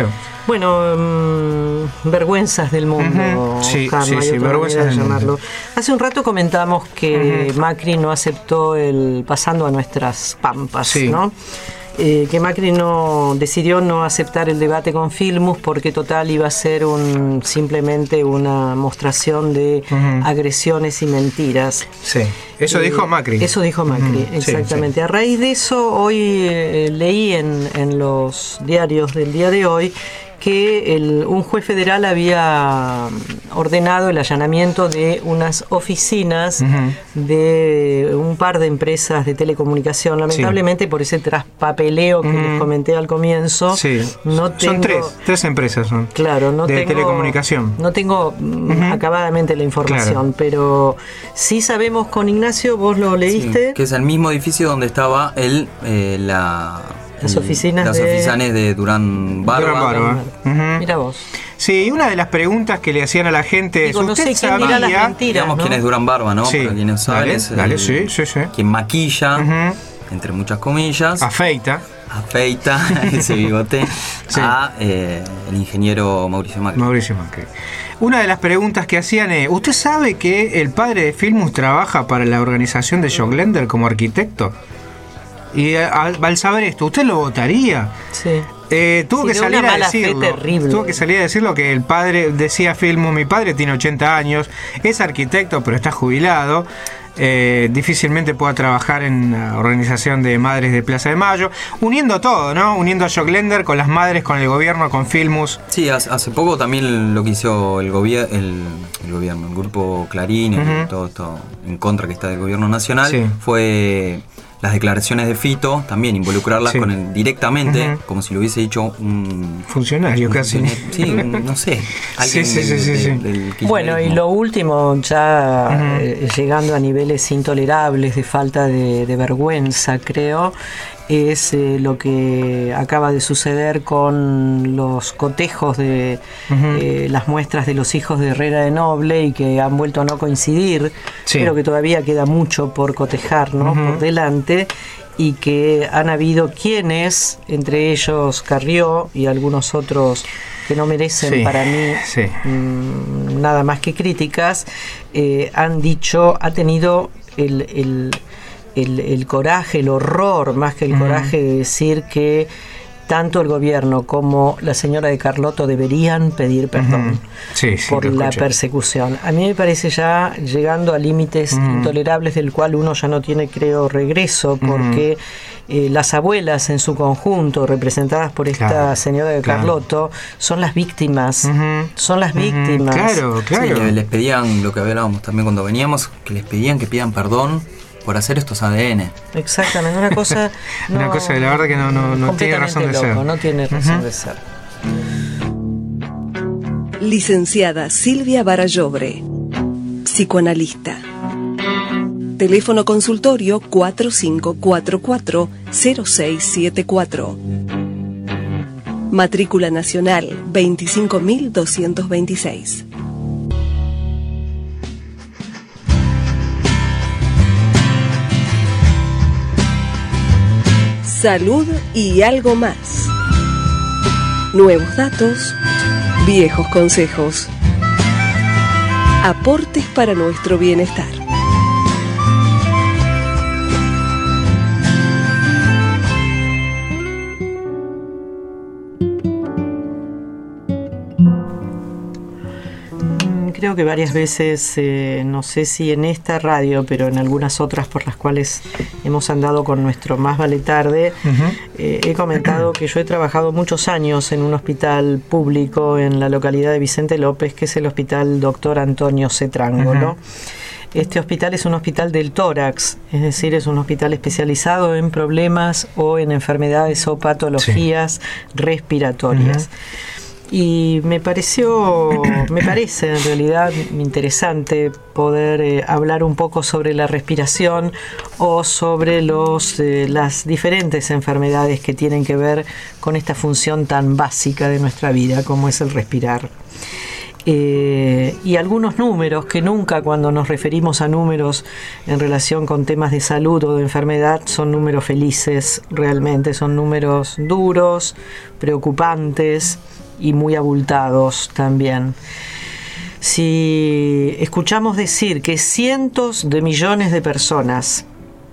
Bueno, vergüenzas del mundo. Vergüenzas del mundo. Hace un rato comentamos que Macri no aceptó el pasando a nuestras pampas, ¿no? Que Macri decidió no aceptar el debate con Filmus porque total iba a ser simplemente una mostración de agresiones y mentiras. Sí, eso dijo Macri. Eso dijo Macri, exactamente. Sí. A raíz de eso, hoy leí en los diarios del día de hoy que un juez federal había ordenado el allanamiento de unas oficinas de un par de empresas de telecomunicación. Lamentablemente por ese traspapeleo que les comenté al comienzo, no tengo... Son tres empresas son. Claro, de telecomunicación. No tengo acabadamente la información, pero sí sabemos con Ignacio, vos lo leíste. Que es el mismo edificio donde estaba las oficinas de Durán Barba. Mira vos. Sí, y una de las preguntas que le hacían a la gente es, ¿usted sabía? Digamos quién es Durán Barba, ¿no? Sí. Para quienes saben, sí. Quien maquilla, entre muchas comillas. Afeita. afeita ese bigote a el ingeniero Mauricio Macri. Una de las preguntas que hacían es, ¿usted sabe que el padre de Filmus trabaja para la organización de John Lender como arquitecto? Y al saber esto, ¿usted lo votaría? Sí. Tuvo que salir a decirlo que el padre decía Filmus, mi padre tiene 80 años, es arquitecto pero está jubilado, difícilmente pueda trabajar en la organización de madres de Plaza de Mayo, uniendo todo, ¿no? Uniendo a John Lender con las madres, con el gobierno, con Filmus. Sí, hace poco también lo que hizo el gobierno, el grupo Clarín, todo esto en contra que está del gobierno nacional, fue las declaraciones de Fito, también involucrarlas con él directamente, como si lo hubiese dicho un funcionario casi. Sí, no sé. Alguien bueno, y lo último, ya llegando a niveles intolerables de falta de vergüenza, creo, es lo que acaba de suceder con los cotejos de las muestras de los hijos de Herrera de Noble y que han vuelto a no coincidir, pero que todavía queda mucho por cotejar, ¿no? Por delante, y que han habido quienes, entre ellos Carrió y algunos otros que no merecen para mí nada más que críticas, han dicho, ha tenido el coraje, el horror, más que el coraje de decir que tanto el gobierno como la señora de Carlotto deberían pedir perdón por la persecución. A mí me parece ya llegando a límites intolerables del cual uno ya no tiene, creo, regreso, porque las abuelas en su conjunto, representadas por esta señora de Carlotto, son las víctimas. Son las víctimas. Claro. Sí, les pedían, lo que hablábamos también cuando veníamos, que les pedían que pidan perdón por hacer estos ADN. Exactamente, una cosa una cosa que la verdad que no tiene razón de ser. No tiene razón de ser. Licenciada Silvia Barallobre, psicoanalista. Teléfono consultorio 4544-0674. Matrícula nacional 25.226. Salud y algo más. Nuevos datos, viejos consejos. Aportes para nuestro bienestar. Creo que varias veces, no sé si en esta radio, pero en algunas otras por las cuales hemos andado con nuestro Más Vale Tarde, he comentado que yo he trabajado muchos años en un hospital público en la localidad de Vicente López, que es el Hospital Dr. Antonio Cetrangolo. Este hospital es un hospital del tórax, es decir, es un hospital especializado en problemas o en enfermedades o patologías respiratorias. Y me parece en realidad interesante poder hablar un poco sobre la respiración o sobre las diferentes enfermedades que tienen que ver con esta función tan básica de nuestra vida como es el respirar. Y algunos números que nunca, cuando nos referimos a números en relación con temas de salud o de enfermedad, son números felices realmente, son números duros, preocupantes y muy abultados también. Si escuchamos decir que cientos de millones de personas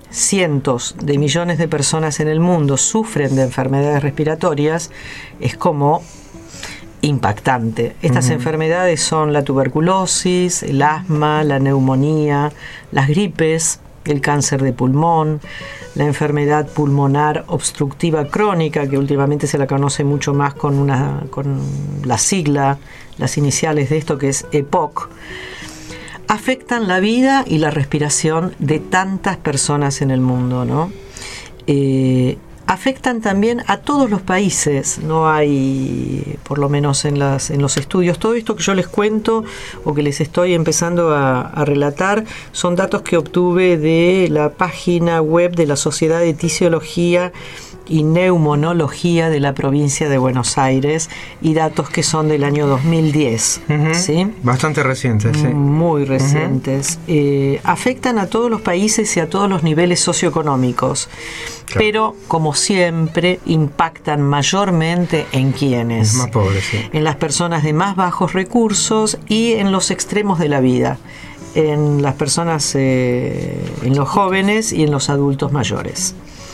en el mundo sufren de enfermedades respiratorias, es como impactante. Estas enfermedades son la tuberculosis, el asma, la neumonía, las gripes, el cáncer de pulmón, la enfermedad pulmonar obstructiva crónica, que últimamente se la conoce mucho más con la sigla, las iniciales de esto, que es EPOC, afectan la vida y la respiración de tantas personas en el mundo, ¿no? Afectan también a todos los países. No hay, por lo menos en los estudios, todo esto que yo les cuento o que les estoy empezando a relatar son datos que obtuve de la página web de la Sociedad de Tisiología y Neumonología de la provincia de Buenos Aires, y datos que son del año 2010. ¿Sí? Bastante recientes, sí. Muy recientes. Afectan a todos los países y a todos los niveles socioeconómicos, pero como siempre impactan mayormente en quienes, más pobres, sí. En las personas de más bajos recursos y en los extremos de la vida, en las personas, en los jóvenes y en los adultos mayores.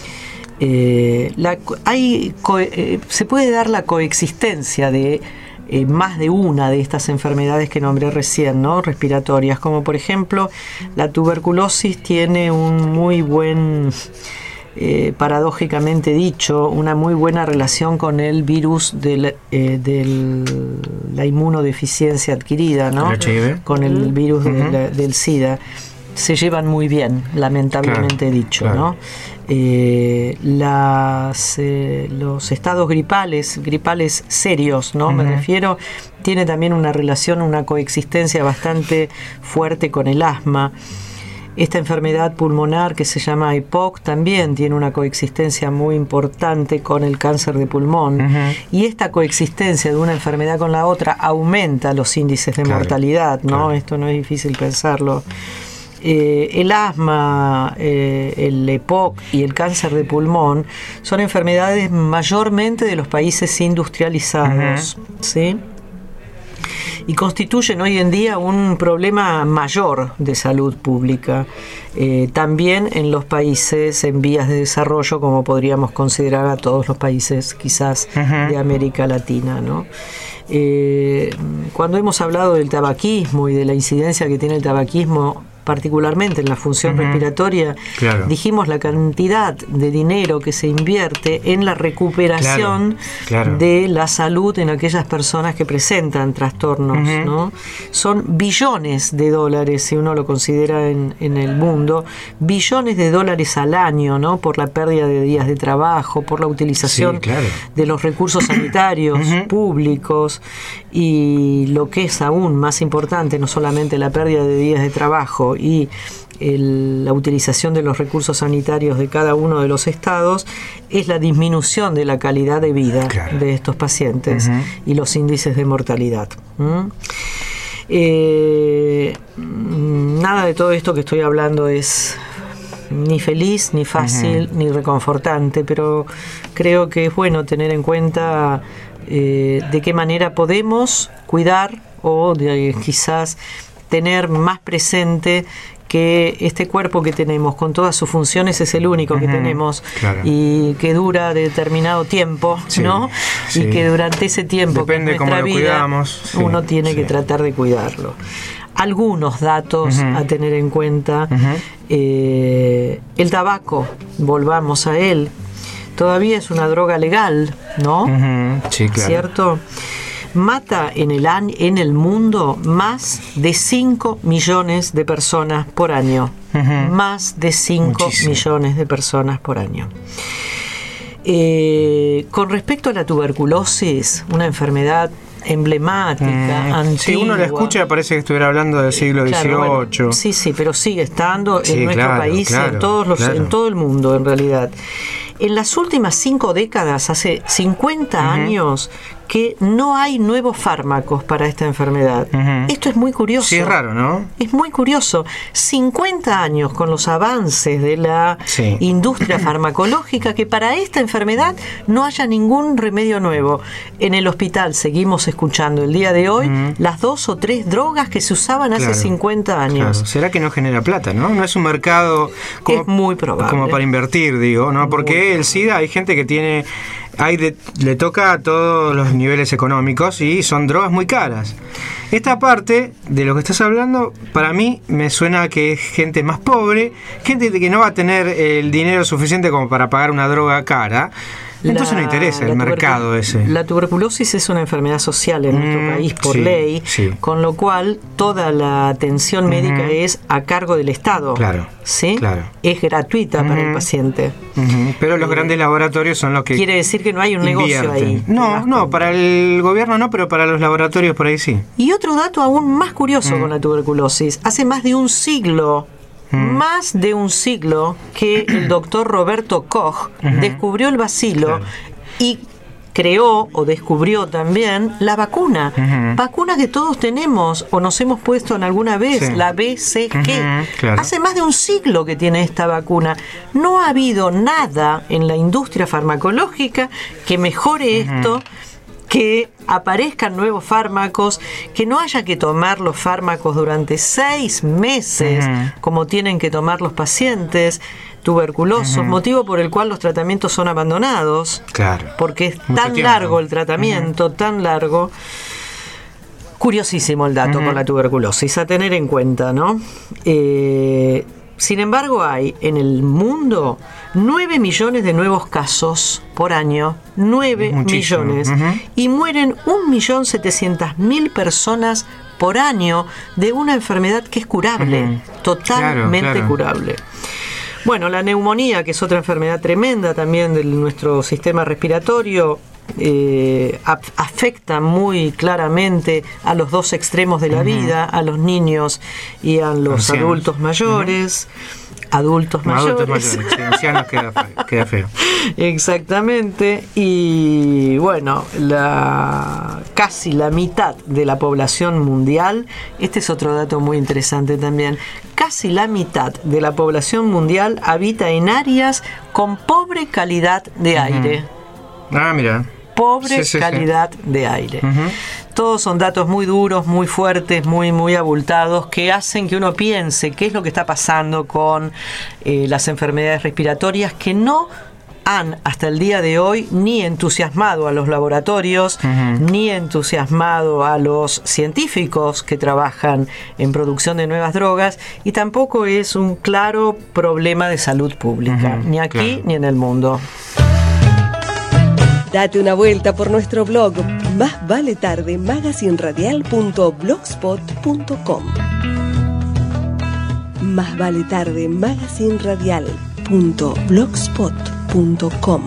Se puede dar la coexistencia de más de una de estas enfermedades que nombré recién, ¿no? Respiratorias, como por ejemplo la tuberculosis tiene un muy buen, paradójicamente dicho, una muy buena relación con el virus de la inmunodeficiencia adquirida, ¿no? ¿El HIV? Con el virus del SIDA. Se llevan muy bien, lamentablemente dicho, claro. ¿no? Los estados gripales serios, ¿no? Me refiero, tiene también una relación, una coexistencia bastante fuerte con el asma. Esta enfermedad pulmonar que se llama EPOC también tiene una coexistencia muy importante con el cáncer de pulmón, y esta coexistencia de una enfermedad con la otra aumenta los índices de mortalidad, ¿no? Claro. Esto no es difícil pensarlo. El asma, el EPOC y el cáncer de pulmón son enfermedades mayormente de los países industrializados, ¿sí? Y constituyen hoy en día un problema mayor de salud pública, también en los países en vías de desarrollo, como podríamos considerar a todos los países quizás de América Latina, ¿no? Cuando hemos hablado del tabaquismo y de la incidencia que tiene el tabaquismo, particularmente en la función respiratoria, claro. Dijimos la cantidad de dinero que se invierte en la recuperación de la salud en aquellas personas que presentan trastornos, ¿no? Son billones de dólares, si uno lo considera en el mundo, billones de dólares al año, ¿no? Por la pérdida de días de trabajo, por la utilización de los recursos sanitarios públicos, y lo que es aún más importante, no solamente la pérdida de días de trabajo y la utilización de los recursos sanitarios de cada uno de los estados, es la disminución de la calidad de vida de estos pacientes y los índices de mortalidad. Nada de todo esto que estoy hablando es ni feliz, ni fácil, ni reconfortante, pero creo que es bueno tener en cuenta de qué manera podemos cuidar o quizás tener más presente que este cuerpo que tenemos con todas sus funciones es el único que tenemos, y que dura determinado tiempo, ¿no? Y que durante ese tiempo, depende cómo lo cuidamos, uno tiene que tratar de cuidarlo. Algunos datos a tener en cuenta: el tabaco, volvamos a él, todavía es una droga legal, ¿no? Sí, claro. ¿Cierto? Mata en el mundo más de 5 millones de personas por año. Más de 5 millones de personas por año. Con respecto a la tuberculosis, una enfermedad emblemática, antigua. Si uno la escucha parece que estuviera hablando del siglo XVIII. Bueno, sí, pero sigue estando en nuestro país y en todo el mundo, en realidad. En las últimas 5 décadas, hace 50 años, que no hay nuevos fármacos para esta enfermedad. Esto es muy curioso. Sí, es raro, ¿no? Es muy curioso. 50 años con los avances de la industria farmacológica, que para esta enfermedad no haya ningún remedio nuevo. En el hospital seguimos escuchando el día de hoy las 2 o 3 drogas que se usaban hace 50 años. Claro. ¿Será que no genera plata, no? No es un mercado como, es muy probable, como para invertir, digo, ¿no? Porque el SIDA, hay gente que tiene... le toca a todos los niveles económicos y son drogas muy caras. Esta parte de lo que estás hablando, para mí me suena que es gente más pobre, gente que no va a tener el dinero suficiente como para pagar una droga cara. Entonces no interesa el mercado ese. La tuberculosis es una enfermedad social en nuestro país por ley, con lo cual toda la atención médica es a cargo del Estado. Claro. ¿Sí? Claro. Es gratuita para el paciente. Pero los grandes laboratorios son los que... Quiere decir que no hay un negocio ahí. No, para el gobierno no, pero para los laboratorios por ahí sí. Y otro dato aún más curioso con la tuberculosis. Hace más de un siglo más de un siglo que el doctor Roberto Koch descubrió el bacilo y creó o descubrió también la vacuna. Vacuna que todos tenemos o nos hemos puesto en alguna vez, la BCG. Hace más de un siglo que tiene esta vacuna. No ha habido nada en la industria farmacológica que mejore esto, que aparezcan nuevos fármacos, que no haya que tomar los fármacos durante 6 meses, como tienen que tomar los pacientes tuberculosos, motivo por el cual los tratamientos son abandonados, porque es tan largo el tratamiento, tan largo. Curiosísimo el dato con la tuberculosis, a tener en cuenta, ¿no? Sin embargo, hay en el mundo 9 millones de nuevos casos por año, 9 millones, y mueren 1.700.000 personas por año de una enfermedad que es curable, totalmente curable. Bueno, la neumonía, que es otra enfermedad tremenda también de nuestro sistema respiratorio, afecta muy claramente a los dos extremos de la vida, a los niños y a los adultos mayores. Adultos mayores. Ancianos queda feo. Exactamente. Y bueno, casi la mitad de la población mundial, este es otro dato muy interesante también, casi la mitad de la población mundial habita en áreas con pobre calidad de aire. Mira. Pobre calidad de aire. Todos son datos muy duros, muy fuertes, muy abultados, que hacen que uno piense qué es lo que está pasando con las enfermedades respiratorias, que no han hasta el día de hoy ni entusiasmado a los laboratorios, ni entusiasmado a los científicos que trabajan en producción de nuevas drogas, y tampoco es un claro problema de salud pública, ni aquí ni en el mundo. Date una vuelta por nuestro blog Más Vale Tarde, magazinradial.blogspot.com. Más Vale Tarde, magazinradial.blogspot.com.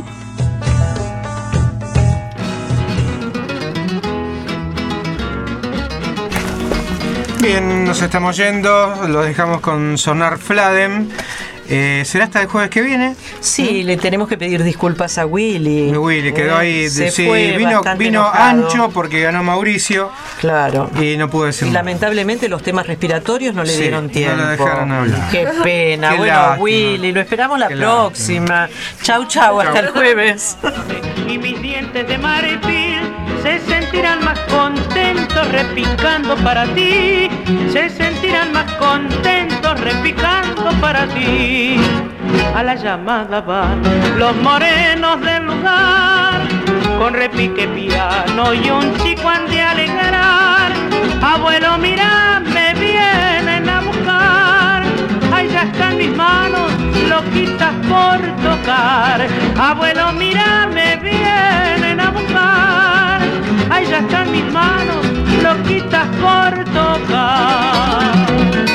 Bien, nos estamos yendo, lo dejamos con Sonar Fladen. ¿Será hasta el jueves que viene? Sí, le tenemos que pedir disculpas a Willy. Willy quedó ahí, vino enojado. Ancho porque ganó Mauricio. Claro. Y no pudo decir. Y lamentablemente los temas respiratorios no le dieron tiempo. No lo dejaron hablar. Qué pena. Qué bueno, lástima. Willy, lo esperamos la próxima. Chau, hasta el jueves. Y mis dientes de marfil se sentirán más contentos repicando para ti. Se sentirán más contentos repicando para ti. A la llamada van los morenos del lugar, con repique piano y un chico han de alegrar. Abuelo, mira, me vienen a buscar. Ahí ya están mis manos, loquitas por tocar. Abuelo, mira, me vienen a buscar. Ahí ya están mis manos, loquitas por tocar.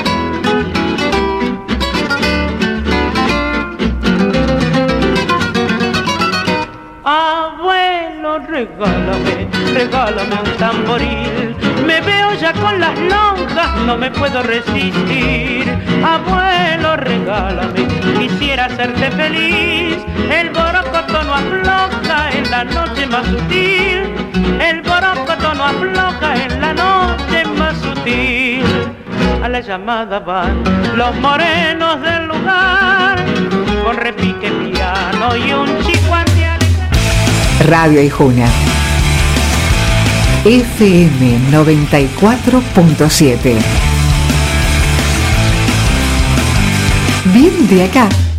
Abuelo, regálame un tamboril. Me veo ya con las lonjas, no me puedo resistir. Abuelo, regálame, quisiera hacerte feliz. El borocoto no afloja en la noche más sutil. El borocoto no afloja en la noche más sutil. A la llamada van los morenos del lugar, con repique piano y un chico antial. Radio Aijuna, FM 94.7. Bien de acá.